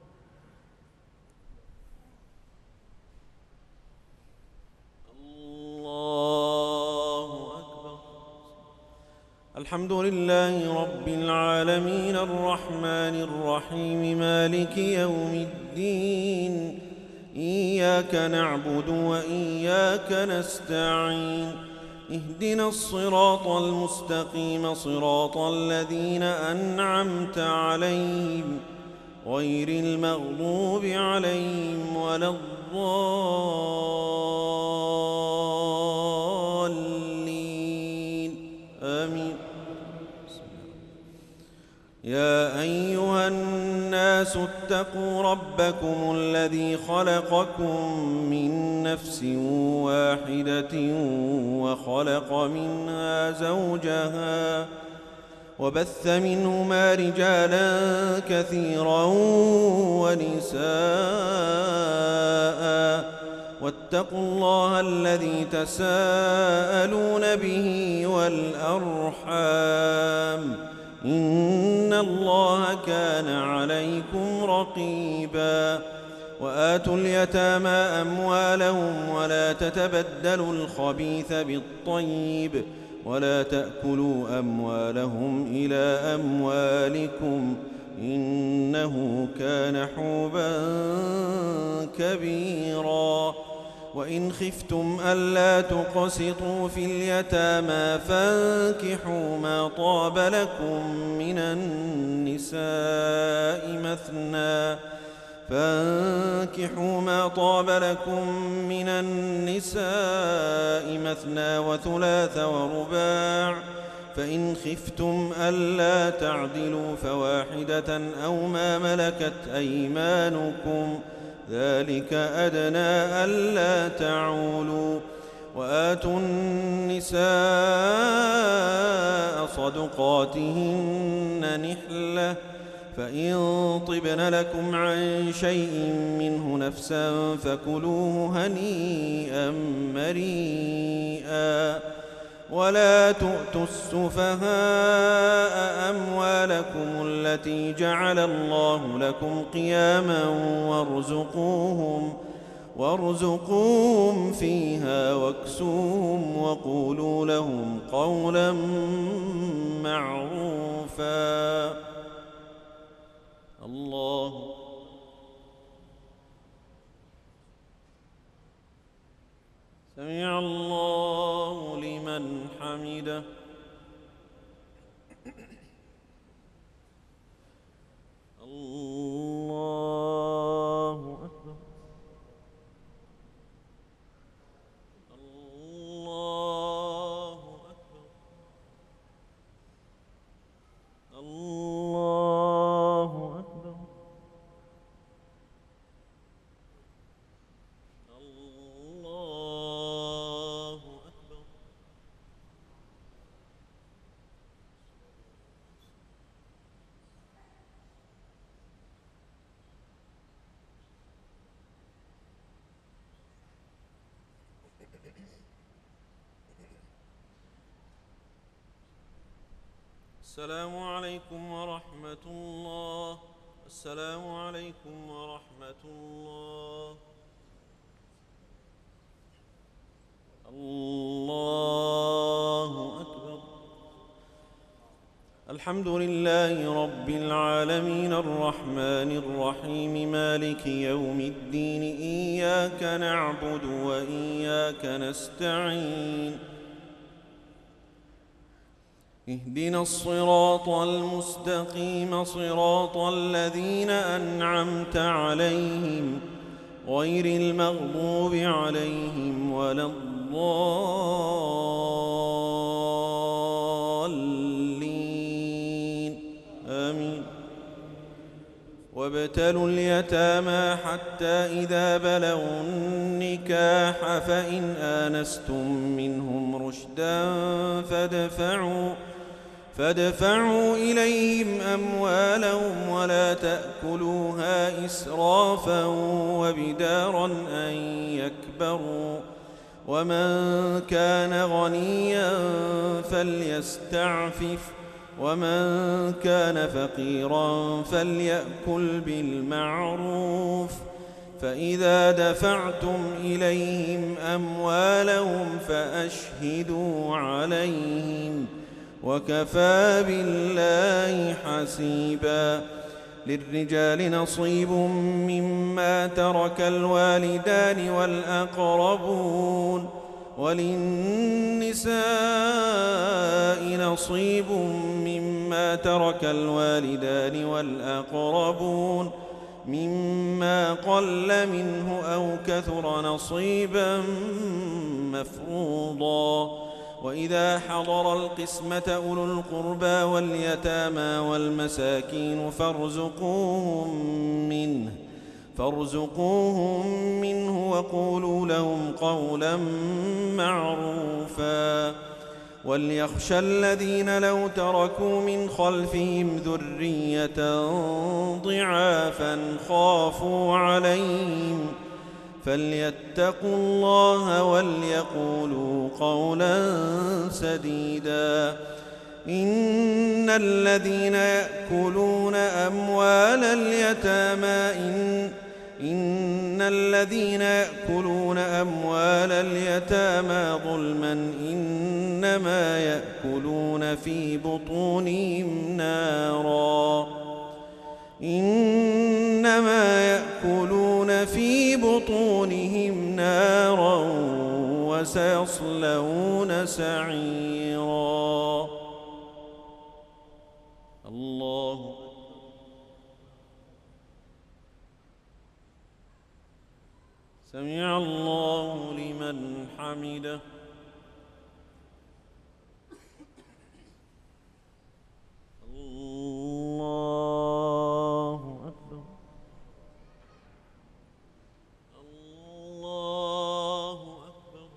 الحمد لله رب العالمين الرحمن الرحيم مالك يوم الدين، إياك نعبد وإياك نستعين، اهدنا الصراط المستقيم صراط الذين أنعمت عليهم غير المغضوب عليهم ولا الضالين آمين. يا أيها الناس اتقوا ربكم الذي خلقكم من نفس واحدة وخلق منها زوجها وبث منهما رجالا كثيرا ونساء، واتقوا الله الذي تساءلون به والأرحام إن الله كان عليكم رقيبا. وآتوا اليتامى أموالهم ولا تتبدلوا الخبيث بالطيب ولا تأكلوا أموالهم إلى أموالكم إنه كان حوبا كبيرا. وإن خفتم ألا تقسطوا في اليتامى فانكحوا ما طاب لكم من النساء مثنى فانكحوا ما طاب لكم من النساء مثنى وثلاث ورباع، فإن خفتم ألا تعدلوا فواحدة أو ما ملكت أيمانكم ذلك أدنى ألا تعولوا. وآتوا النساء صدقاتهن نحلة، فإن طبن لكم عن شيء منه نفسا فكلوه هنيئا مريئا. ولا تؤتوا السفهاء أموالكم التي جعل الله لكم قياما وارزقوهم وارزقوهم فيها واكسوهم وقولوا لهم قولا معروفا. الله سمع الله لمن حمده. الله أكبر. الله أكبر. الله أكبر. الله أكبر. السلام عليكم ورحمة الله. السلام عليكم ورحمة الله. الله أكبر. الحمد لله رب العالمين الرحمن الرحيم مالك يوم الدين، إياك نعبد وإياك نستعين، اهدنا الصراط المستقيم صراط الذين أنعمت عليهم غير المغضوب عليهم ولا الضالين آمين. وابتلوا اليتامى حتى إذا بلغوا النكاح فإن آنستم منهم رشدا فادفعوا فادفعوا إليهم أموالهم ولا تأكلوها إسرافا وبدارا أن يكبروا، ومن كان غنيا فليستعفف، ومن كان فقيرا فليأكل بالمعروف. فإذا دفعتم إليهم أموالهم فأشهدوا عليهم، وكفى بالله حسيبا. للرجال نصيب مما ترك الوالدان والأقربون، وللنساء نصيب مما ترك الوالدان والأقربون مما قل منه أو كثر نصيبا مفروضا. وإذا حضر القسمة أولو القربى واليتامى والمساكين فارزقوهم منه فارزقوهم منه وقولوا لهم قولا معروفا. وليخشى الذين لو تركوا من خلفهم ذرية ضعافا خافوا عليهم فليتقوا الله وليقولوا قولا سديدا. إن الذين يأكلون أموال اليتامى إن إن الذين يأكلون أموال اليتامى ظلما إنما يأكلون في بطونهم نارا إنما يأكلون في بطونهم نارا وسيصلون سعيرا. الله سمع الله لمن حمده. الله أكبر. الله أكبر.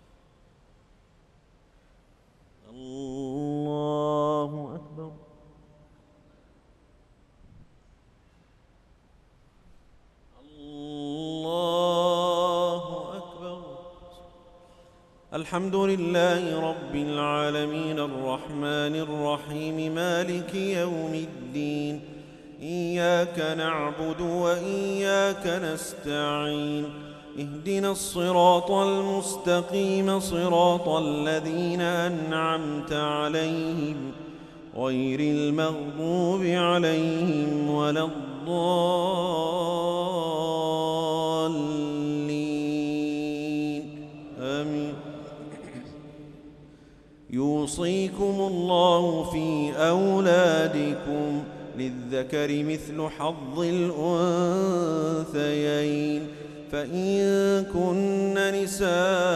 الله أكبر. الله أكبر. الحمد لله رب العالمين الرحمن الرحيم مالك يوم الدين. إياك نعبد وإياك نستعين. اهدنا الصراط المستقيم صراط الذين أنعمت عليهم غير المغضوب عليهم ولا الضالين. آمين. يوصيكم الله في أولادكم للذكر مثل حظ الأنثيين، فإن كن نساء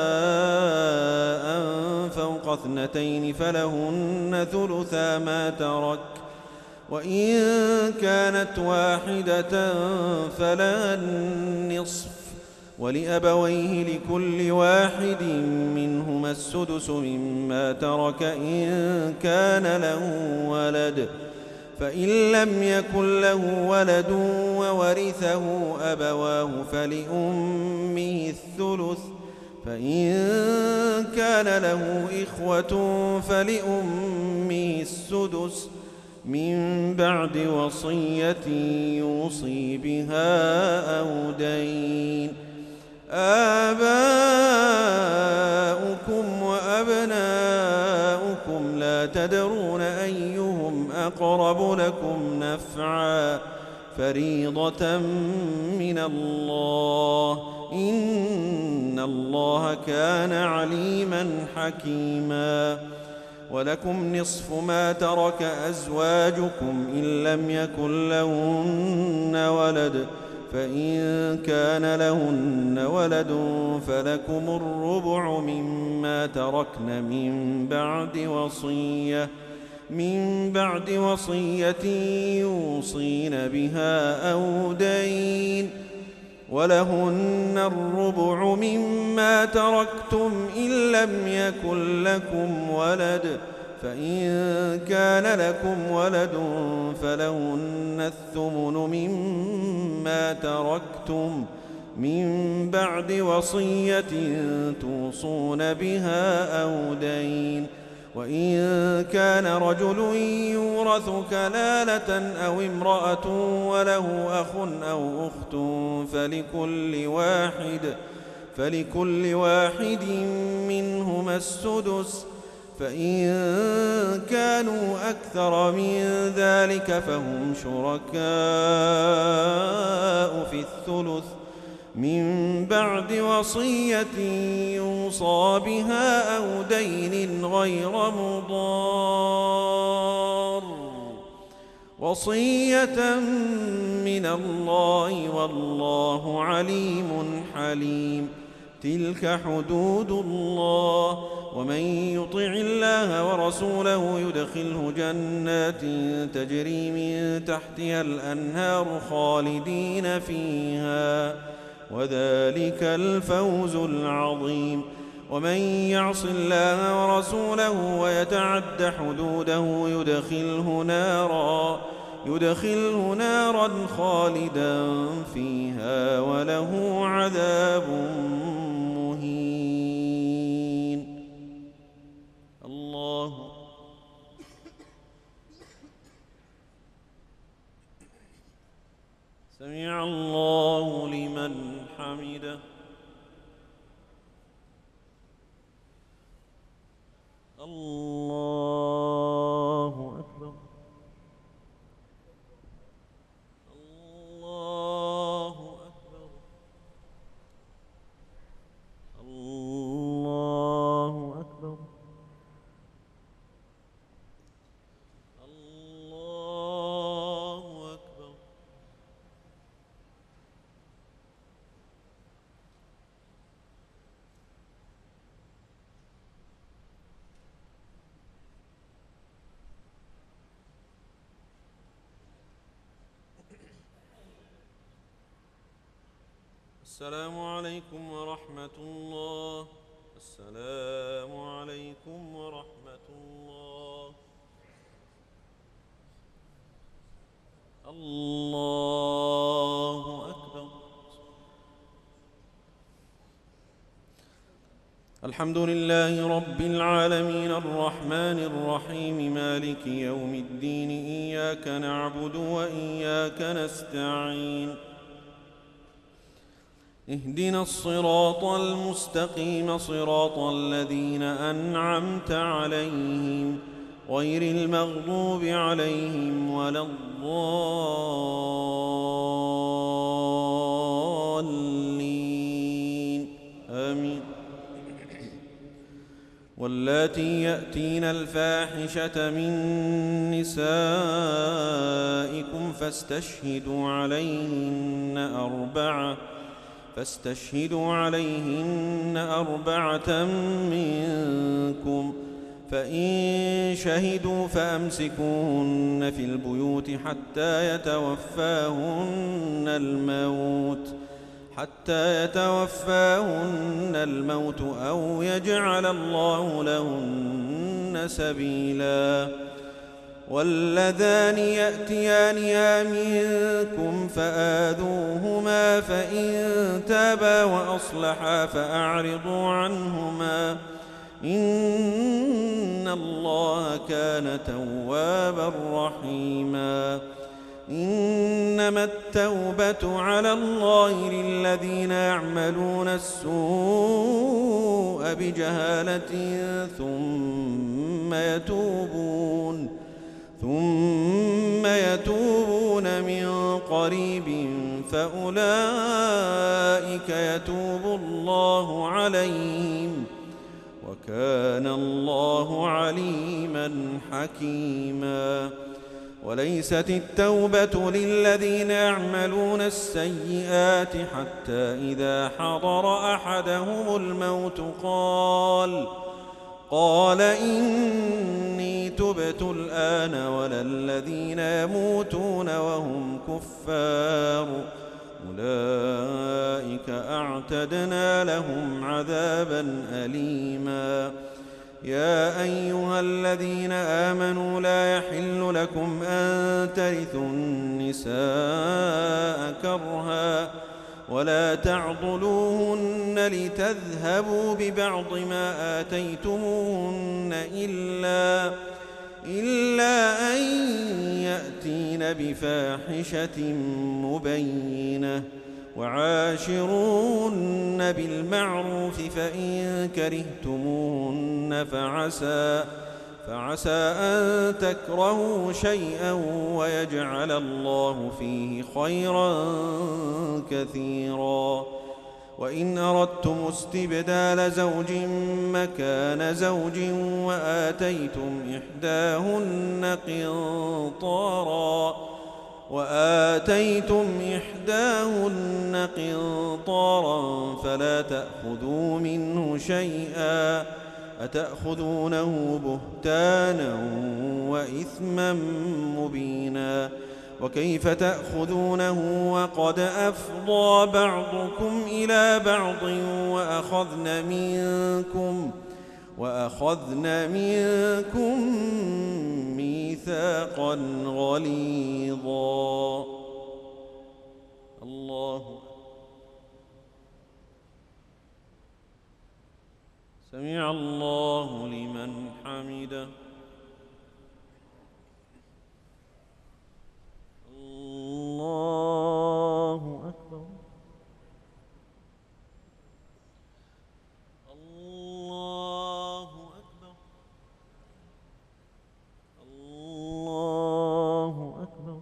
فوق اثنتين فلهن ثلثا ما ترك، وإن كانت واحدة فلها النصف، ولأبويه لكل واحد منهما السدس مما ترك إن كان له ولد، فإن لم يكن له ولد وورثه أبواه فلأمه الثلث، فإن كان له إخوة فلأمه السدس من بعد وصية يوصي بها أو دين. آباؤكم وأبناؤكم لا تدرون أيهم أقرب لكم نفعا، فريضة من الله، إن الله كان عليما حكيما. ولكم نصف ما ترك أزواجكم إن لم يكن لهن ولد، فإن كان لهن ولد فلكم الربع مما تركن من بعد وصية من بعد وصية يوصين بها أو دين. ولهن الربع مما تركتم إن لم يكن لكم ولد، فإن كان لكم ولد فلهن الثمن مما تركتم من بعد وصية توصون بها أو دين. وإن كان رجل يورث كلالة أو امرأة وله أخ أو أخت فلكل واحد فلكل واحد منهما السدس، فإن كانوا أكثر من ذلك فهم شركاء في الثلث من بعد وصية يوصى بها أو دين غير مضار، وصية من الله والله عليم حليم. تلك حدود الله، ومن يطع الله ورسوله يدخله جنات تجري من تحتها الأنهار خالدين فيها، وذلك الفوز العظيم. ومن يعص الله ورسوله ويتعد حدوده يدخله نارا يدخله نارا خالدا فيها وله عذاب مهين. الله سمع الله لمن حمده. الله أكبر. الله أكبر. السلام عليكم ورحمة الله. السلام عليكم ورحمة الله. الله أكبر. الحمد لله رب العالمين الرحمن الرحيم مالك يوم الدين إياك نعبد وإياك نستعين اهدنا الصراط المستقيم صراط الذين أنعمت عليهم غير المغضوب عليهم ولا الضالين آمين. واللاتي يأتين الفاحشة من نسائكم فاستشهدوا عليهن أربعة فاستشهدوا عليهن أربعة منكم فإن شهدوا فأمسكوهن في البيوت حتى يتوفاهن الموت حتى يتوفاهن الموت أو يجعل الله لهن سبيلا. واللذان يأتيانها منكم فآذوهما فإن تابا وأصلحا فأعرضوا عنهما إن الله كان توابا رحيما. إنما التوبة على الله للذين يعملون السوء بجهالة ثم يتوبون ثم يتوبون من قريب فأولئك يتوب الله عليهم وكان الله عليما حكيما. وليست التوبة للذين يعملون السيئات حتى إذا حضر أحدهم الموت قال قال إني تبت الآن ولا الذين يموتون وهم كفار أولئك أعتدنا لهم عذابا أليما. يا أيها الذين آمنوا لا يحل لكم أن ترثوا النساء كرها ولا تعضلوهن لتذهبوا ببعض ما آتيتموهن إلا, إلا أن يأتين بفاحشة مبينة وعاشروهن بالمعروف فإن كرهتموهن فعسى, فعسى أن تكرهوا شيئا ويجعل الله فيه خيرا كثيرا. وإن أردتم استبدال زوج مكان زوج وآتيتم إحداهن قنطارا وآتيتم إحداهن قنطارا فلا تأخذوا منه شيئا أتأخذونه بهتانا وإثما مبينا. وكيف تأخذونه وقد أفضى بعضكم إلى بعض وأخذن منكم وأخذن منكم ميثاقا غليظا. الله سمع الله لمن حمده. الله أكبر. الله أكبر. الله أكبر.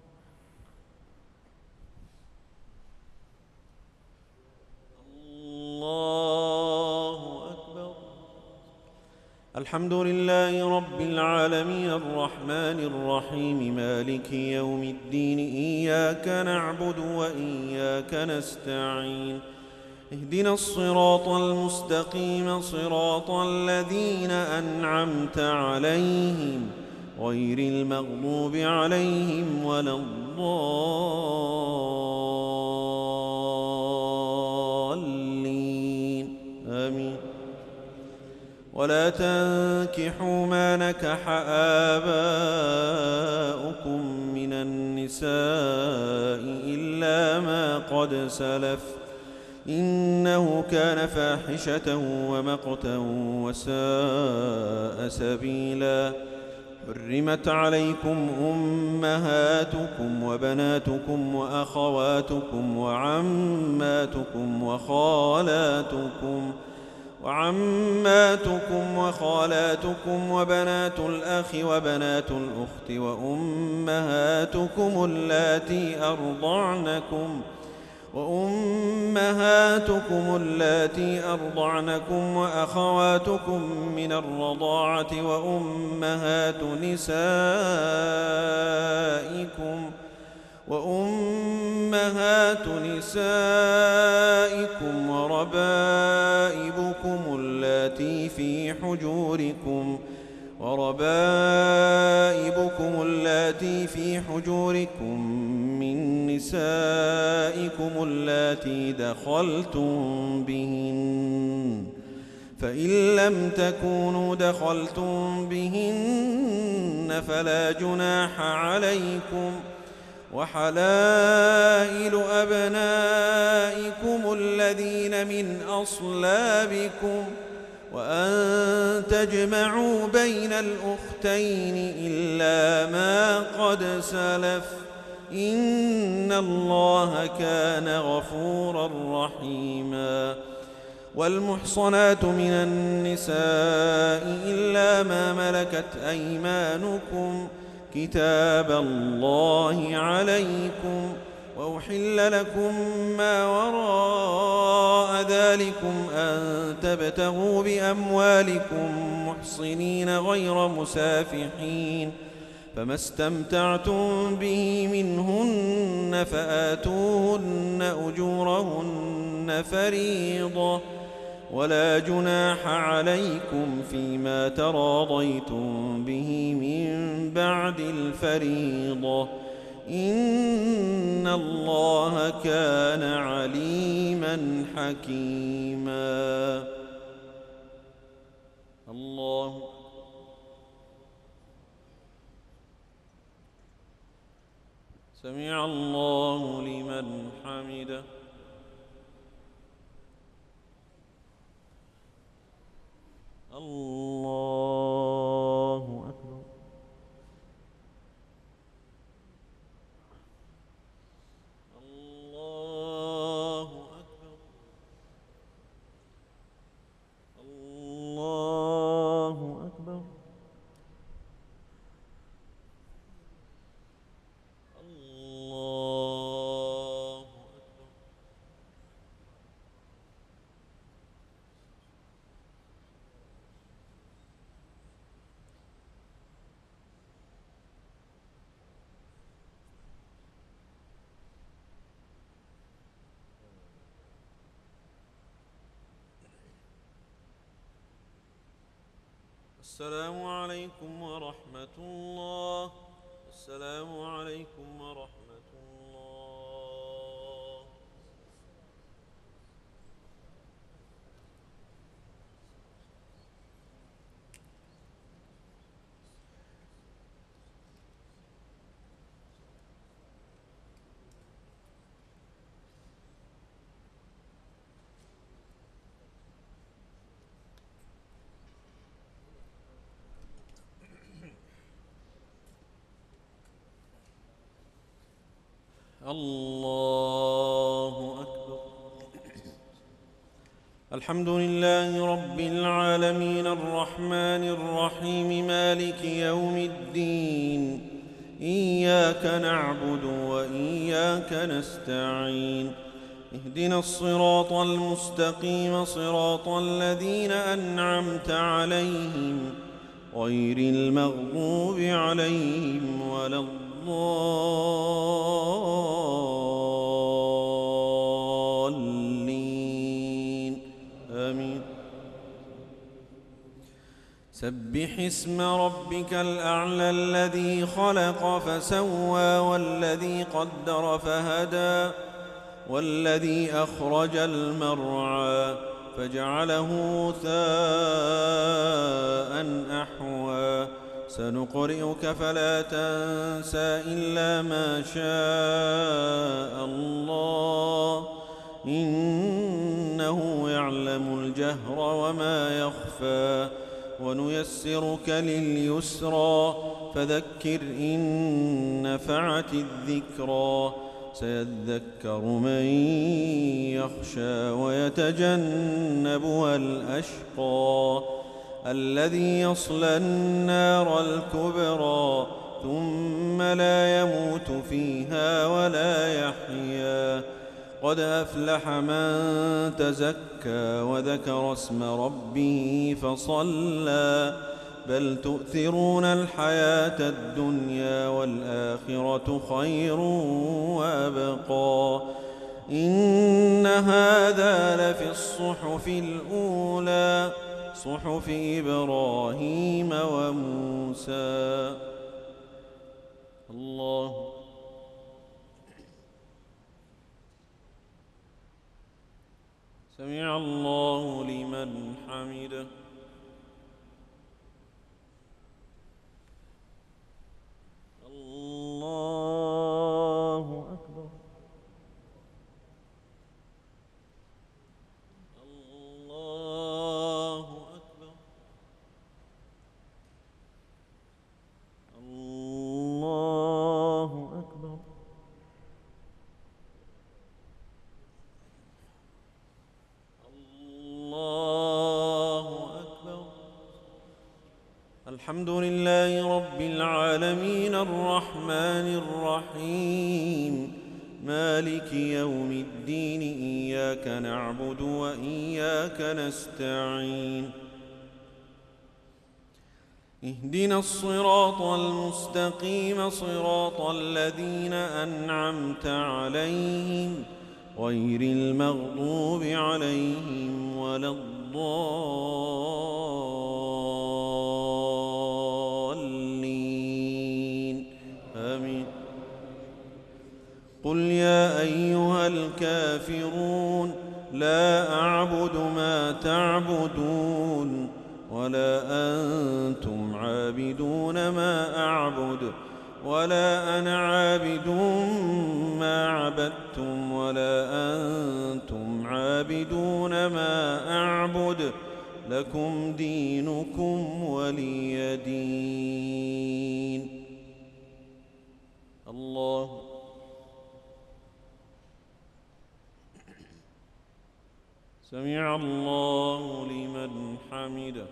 الله أكبر. الحمد لله رب العالمين الرحمن الرحيم مالك يوم الدين إياك نعبد وإياك نستعين اهدنا الصراط المستقيم صراط الذين أنعمت عليهم غير المغضوب عليهم ولا الضالين ولا تنكحوا ما نكح آباؤكم من النساء إلا ما قد سلف إنه كان فاحشة ومقتا وساء سبيلا. حرمت عليكم أمهاتكم وبناتكم وأخواتكم وعماتكم وخالاتكم وعماتكم وخالاتكم وبنات الأخ وبنات الأخت وأمهاتكم اللاتي أرضعنكم وأمهاتكم اللاتي أرضعنكم وأخواتكم من الرضاعة وأمهات نسائكم وأمهات نسائكم وربائبكم اللاتي في حجوركم وربائبكم اللاتي في حجوركم من نسائكم اللاتي دخلتم بهن، فإن لم تكونوا دخلتم بهن فلا جناح عليكم، وحلائل أبنائكم الذين من أصلابكم، وأن تجمعوا بين الأختين إلا ما قد سلف إن الله كان غفورا رحيما. والمحصنات من النساء إلا ما ملكت أيمانكم كتاب الله عليكم، وأحل لكم ما وراء ذلكم أن تبتغوا بأموالكم محصنين غير مسافحين، فما استمتعتم به منهن فآتوهن أجورهن فريضة، ولا جناح عليكم فيما تراضيتم به من بعد الفريضة إن الله كان عليما حكيما. الله سمع الله لمن حمده. الله أكبر. الله أكبر. الله أكبر. الله أكبر. السلام عليكم ورحمة الله. السلام عليكم ورحمة الله. الله أكبر. الحمد لله رب العالمين الرحمن الرحيم مالك يوم الدين، إياك نعبد وإياك نستعين، اهدنا الصراط المستقيم صراط الذين أنعمت عليهم غير المغضوب عليهم ولا الضالين. آمين. سبح اسم ربك الأعلى الذي خلق فسوى والذي قدر فهدى والذي أخرج المرعى فجعله غثاء أحوى سنقرئك فلا تنسى إلا ما شاء الله إنه يعلم الجهر وما يخفى ونيسرك لليسرى فذكر إن نفعت الذكرى سيذكر من يخشى ويتجنبها الأشقى الذي يصلى النار الكبرى ثم لا يموت فيها ولا يحيا قد أفلح من تزكى وذكر اسم ربه فصلى بل تؤثرون الحياة الدنيا والآخرة خير وأبقى إن هذا لفي الصحف الأولى صحف إبراهيم وموسى. الله سمع الله لمن حمده. الله أكبر. الله أكبر. الله أكبر. الله أكبر. الحمد لله رب العالمين الرحمن الرحيم مالك يوم الدين إياك نعبد وإياك نستعين اهدنا الصراط المستقيم صراط الذين أنعمت عليهم غير المغضوب عليهم ولا الضالين آمين. قل يا أيها الكافرون لا أعبد ما تعبدون ولا أنتم عابدون ما أعبد ولا أنا عابد ما عبدتم ولا أنتم عابدون ما أعبد لكم دينكم ولي دين. الله سمع الله لمن حمده.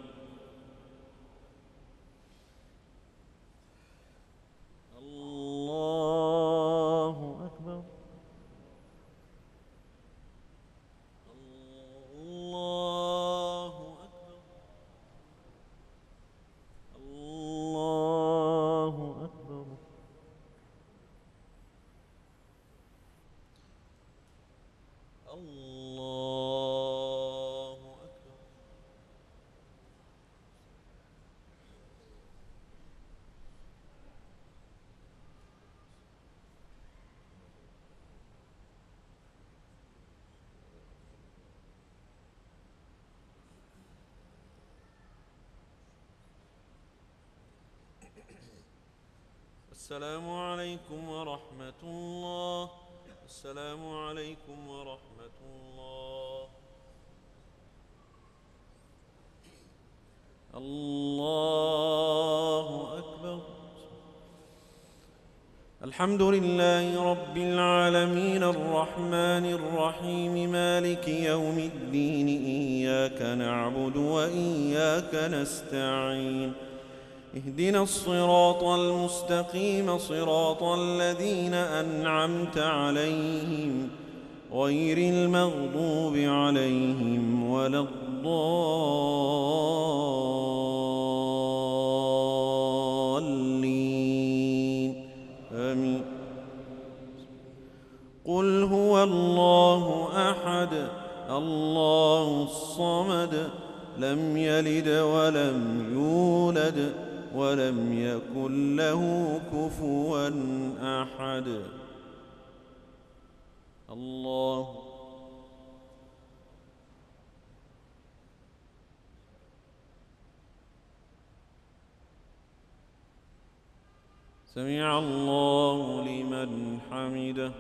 الله أكبر. الله أكبر. الله أكبر. الله أكبر. السلام عليكم ورحمة الله. السلام عليكم ورحمة الله. الله أكبر. الحمد لله رب العالمين الرحمن الرحيم مالك يوم الدين إياك نعبد وإياك نستعين اهدنا الصراط المستقيم صراط الذين أنعمت عليهم غير المغضوب عليهم ولا الضالين آمين. قل هو الله أحد الله الصمد لم يلد ولم يولد ولم يكن له كفوا أحد. الله سمع الله لمن حمده.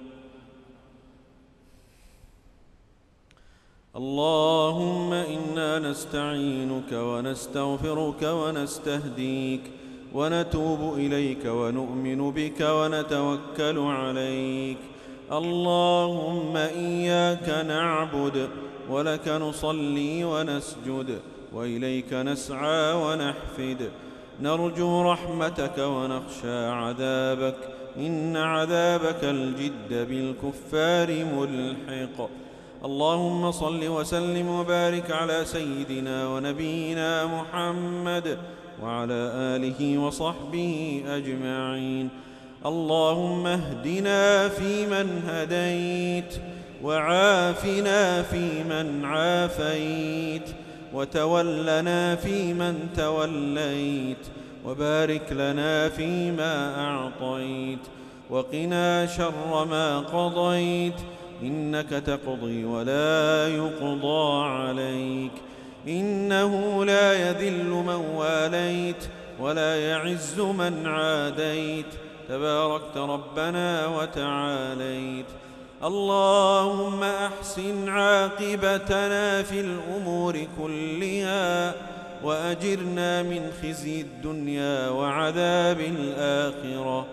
اللهم إنا نستعينك ونستغفرك ونستهديك ونتوب إليك ونؤمن بك ونتوكل عليك. اللهم إياك نعبد ولك نصلي ونسجد وإليك نسعى ونحفد، نرجو رحمتك ونخشى عذابك، إن عذابك الجد بالكفار ملحق. اللهم صل وسلم وبارك على سيدنا ونبينا محمد وعلى آله وصحبه أجمعين. اللهم اهدنا فيمن هديت، وعافنا فيمن عافيت، وتولنا فيمن توليت، وبارك لنا فيما أعطيت، وقنا شر ما قضيت، إنك تقضي ولا يقضى عليك، إنه لا يذل من واليت ولا يعز من عاديت، تباركت ربنا وتعاليت. اللهم أحسن عاقبتنا في الأمور كلها، وأجرنا من خزي الدنيا وعذاب الآخرة.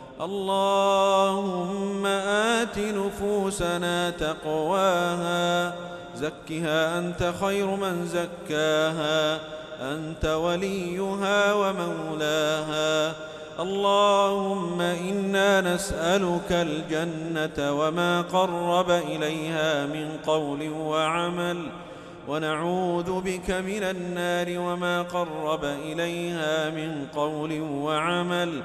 اللهم آت نفوسنا تقواها، زكها أنت خير من زكاها، أنت وليها ومولاها. اللهم إنا نسألك الجنة وما قرب إليها من قول وعمل، ونعوذ بك من النار وما قرب إليها من قول وعمل.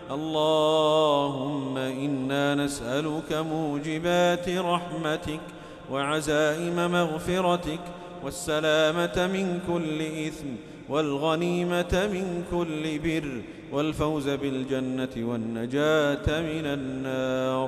اللهم إنا نسألك موجبات رحمتك وعزائم مغفرتك، والسلامة من كل إثم، والغنيمة من كل بر، والفوز بالجنة والنجاة من النار.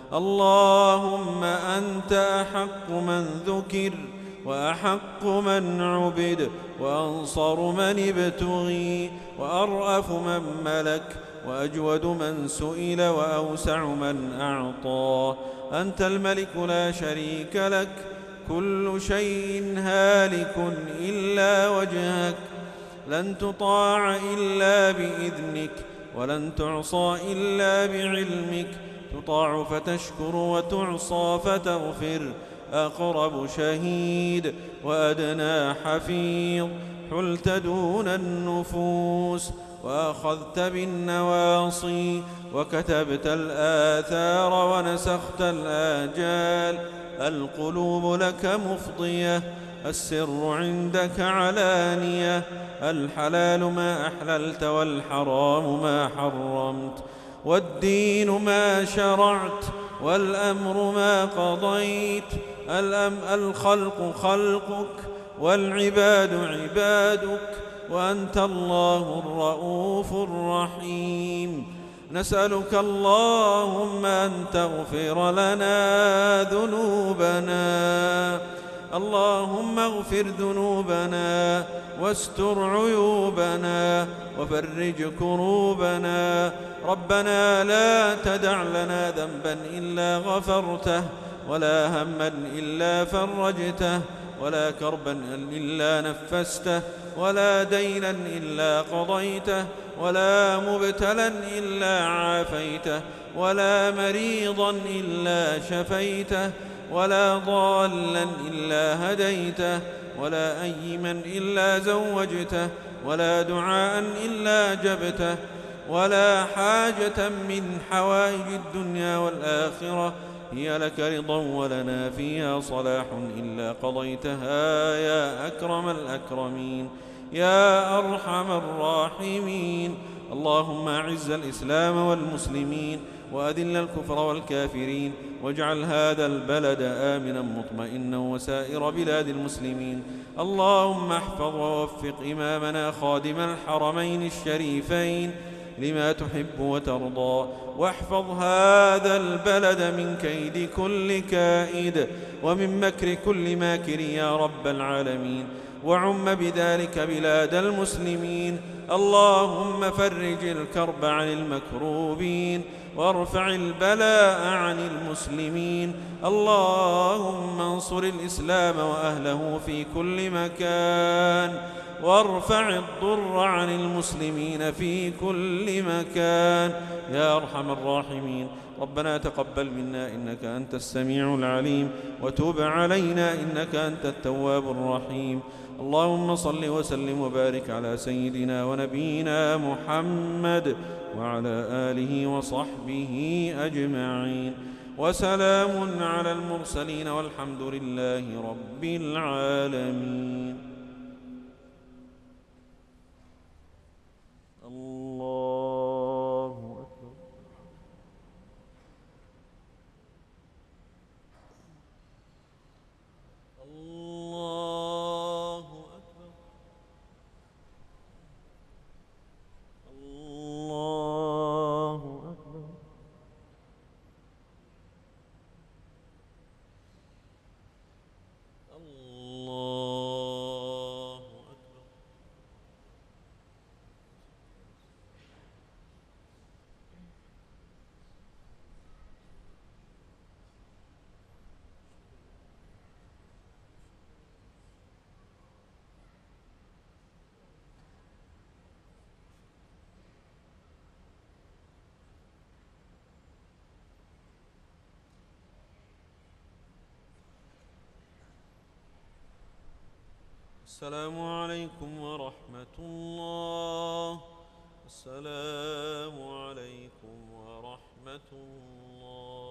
اللهم أنت أحق من ذكر، وأحق من عبد، وأنصر من ابتغي، وأرأف من ملك، وأجود من سئل، وأوسع من أعطى. أنت الملك لا شريك لك، كل شيء هالك إلا وجهك، لن تطاع إلا بإذنك، ولن تعصى إلا بعلمك، تطاع فتشكر وتعصى فتغفر. أقرب شهيد وأدنى حفيظ، حلت دون النفوس، وأخذت بالنواصي، وكتبت الآثار، ونسخت الآجال. القلوب لك مفضية، السر عندك علانية، الحلال ما أحللت والحرام ما حرمت، والدين ما شرعت، والأمر ما قضيت. الأم الخلق خلقك، والعباد عبادك، وأنت الله الرؤوف الرحيم. نسألك اللهم أن تغفر لنا ذنوبنا، اللهم اغفر ذنوبنا، واستر عيوبنا، وفرج كروبنا. ربنا لا تدع لنا ذنبا إلا غفرته، ولا هما إلا فرجته، ولا كربا إلا نفسته، ولا دينا إلا قضيته، ولا مبتلا إلا عافيته، ولا مريضا إلا شفيته، ولا ضالا إلا هديته، ولا أيما إلا زوجته، ولا دعاء إلا جبته، ولا حاجة من حوائج الدنيا والآخرة هي لك رضا ولنا فيها صلاح إلا قضيتها يا أكرم الأكرمين يا أرحم الراحمين. اللهم أعز الإسلام والمسلمين، وأذل الكفر والكافرين، واجعل هذا البلد آمنا مطمئنا وسائر بلاد المسلمين. اللهم احفظ ووفق إمامنا خادم الحرمين الشريفين لما تحب وترضى، واحفظ هذا البلد من كيد كل كائد ومن مكر كل ماكر يا رب العالمين، وعم بذلك بلاد المسلمين. اللهم فرج الكرب عن المكروبين وارفع البلاء عن المسلمين. اللهم انصر الإسلام وأهله في كل مكان وارفع الضر عن المسلمين في كل مكان يا أرحم الراحمين. ربنا تقبل منا إنك أنت السميع العليم وتب علينا إنك أنت التواب الرحيم. اللهم صل وسلم وبارك على سيدنا ونبينا محمد وعلى آله وصحبه أجمعين، وسلام على المرسلين والحمد لله رب العالمين. الله أكبر. الله أكبر. الله أكبر. الله أكبر. السلام عليكم ورحمة الله. السلام عليكم ورحمة الله.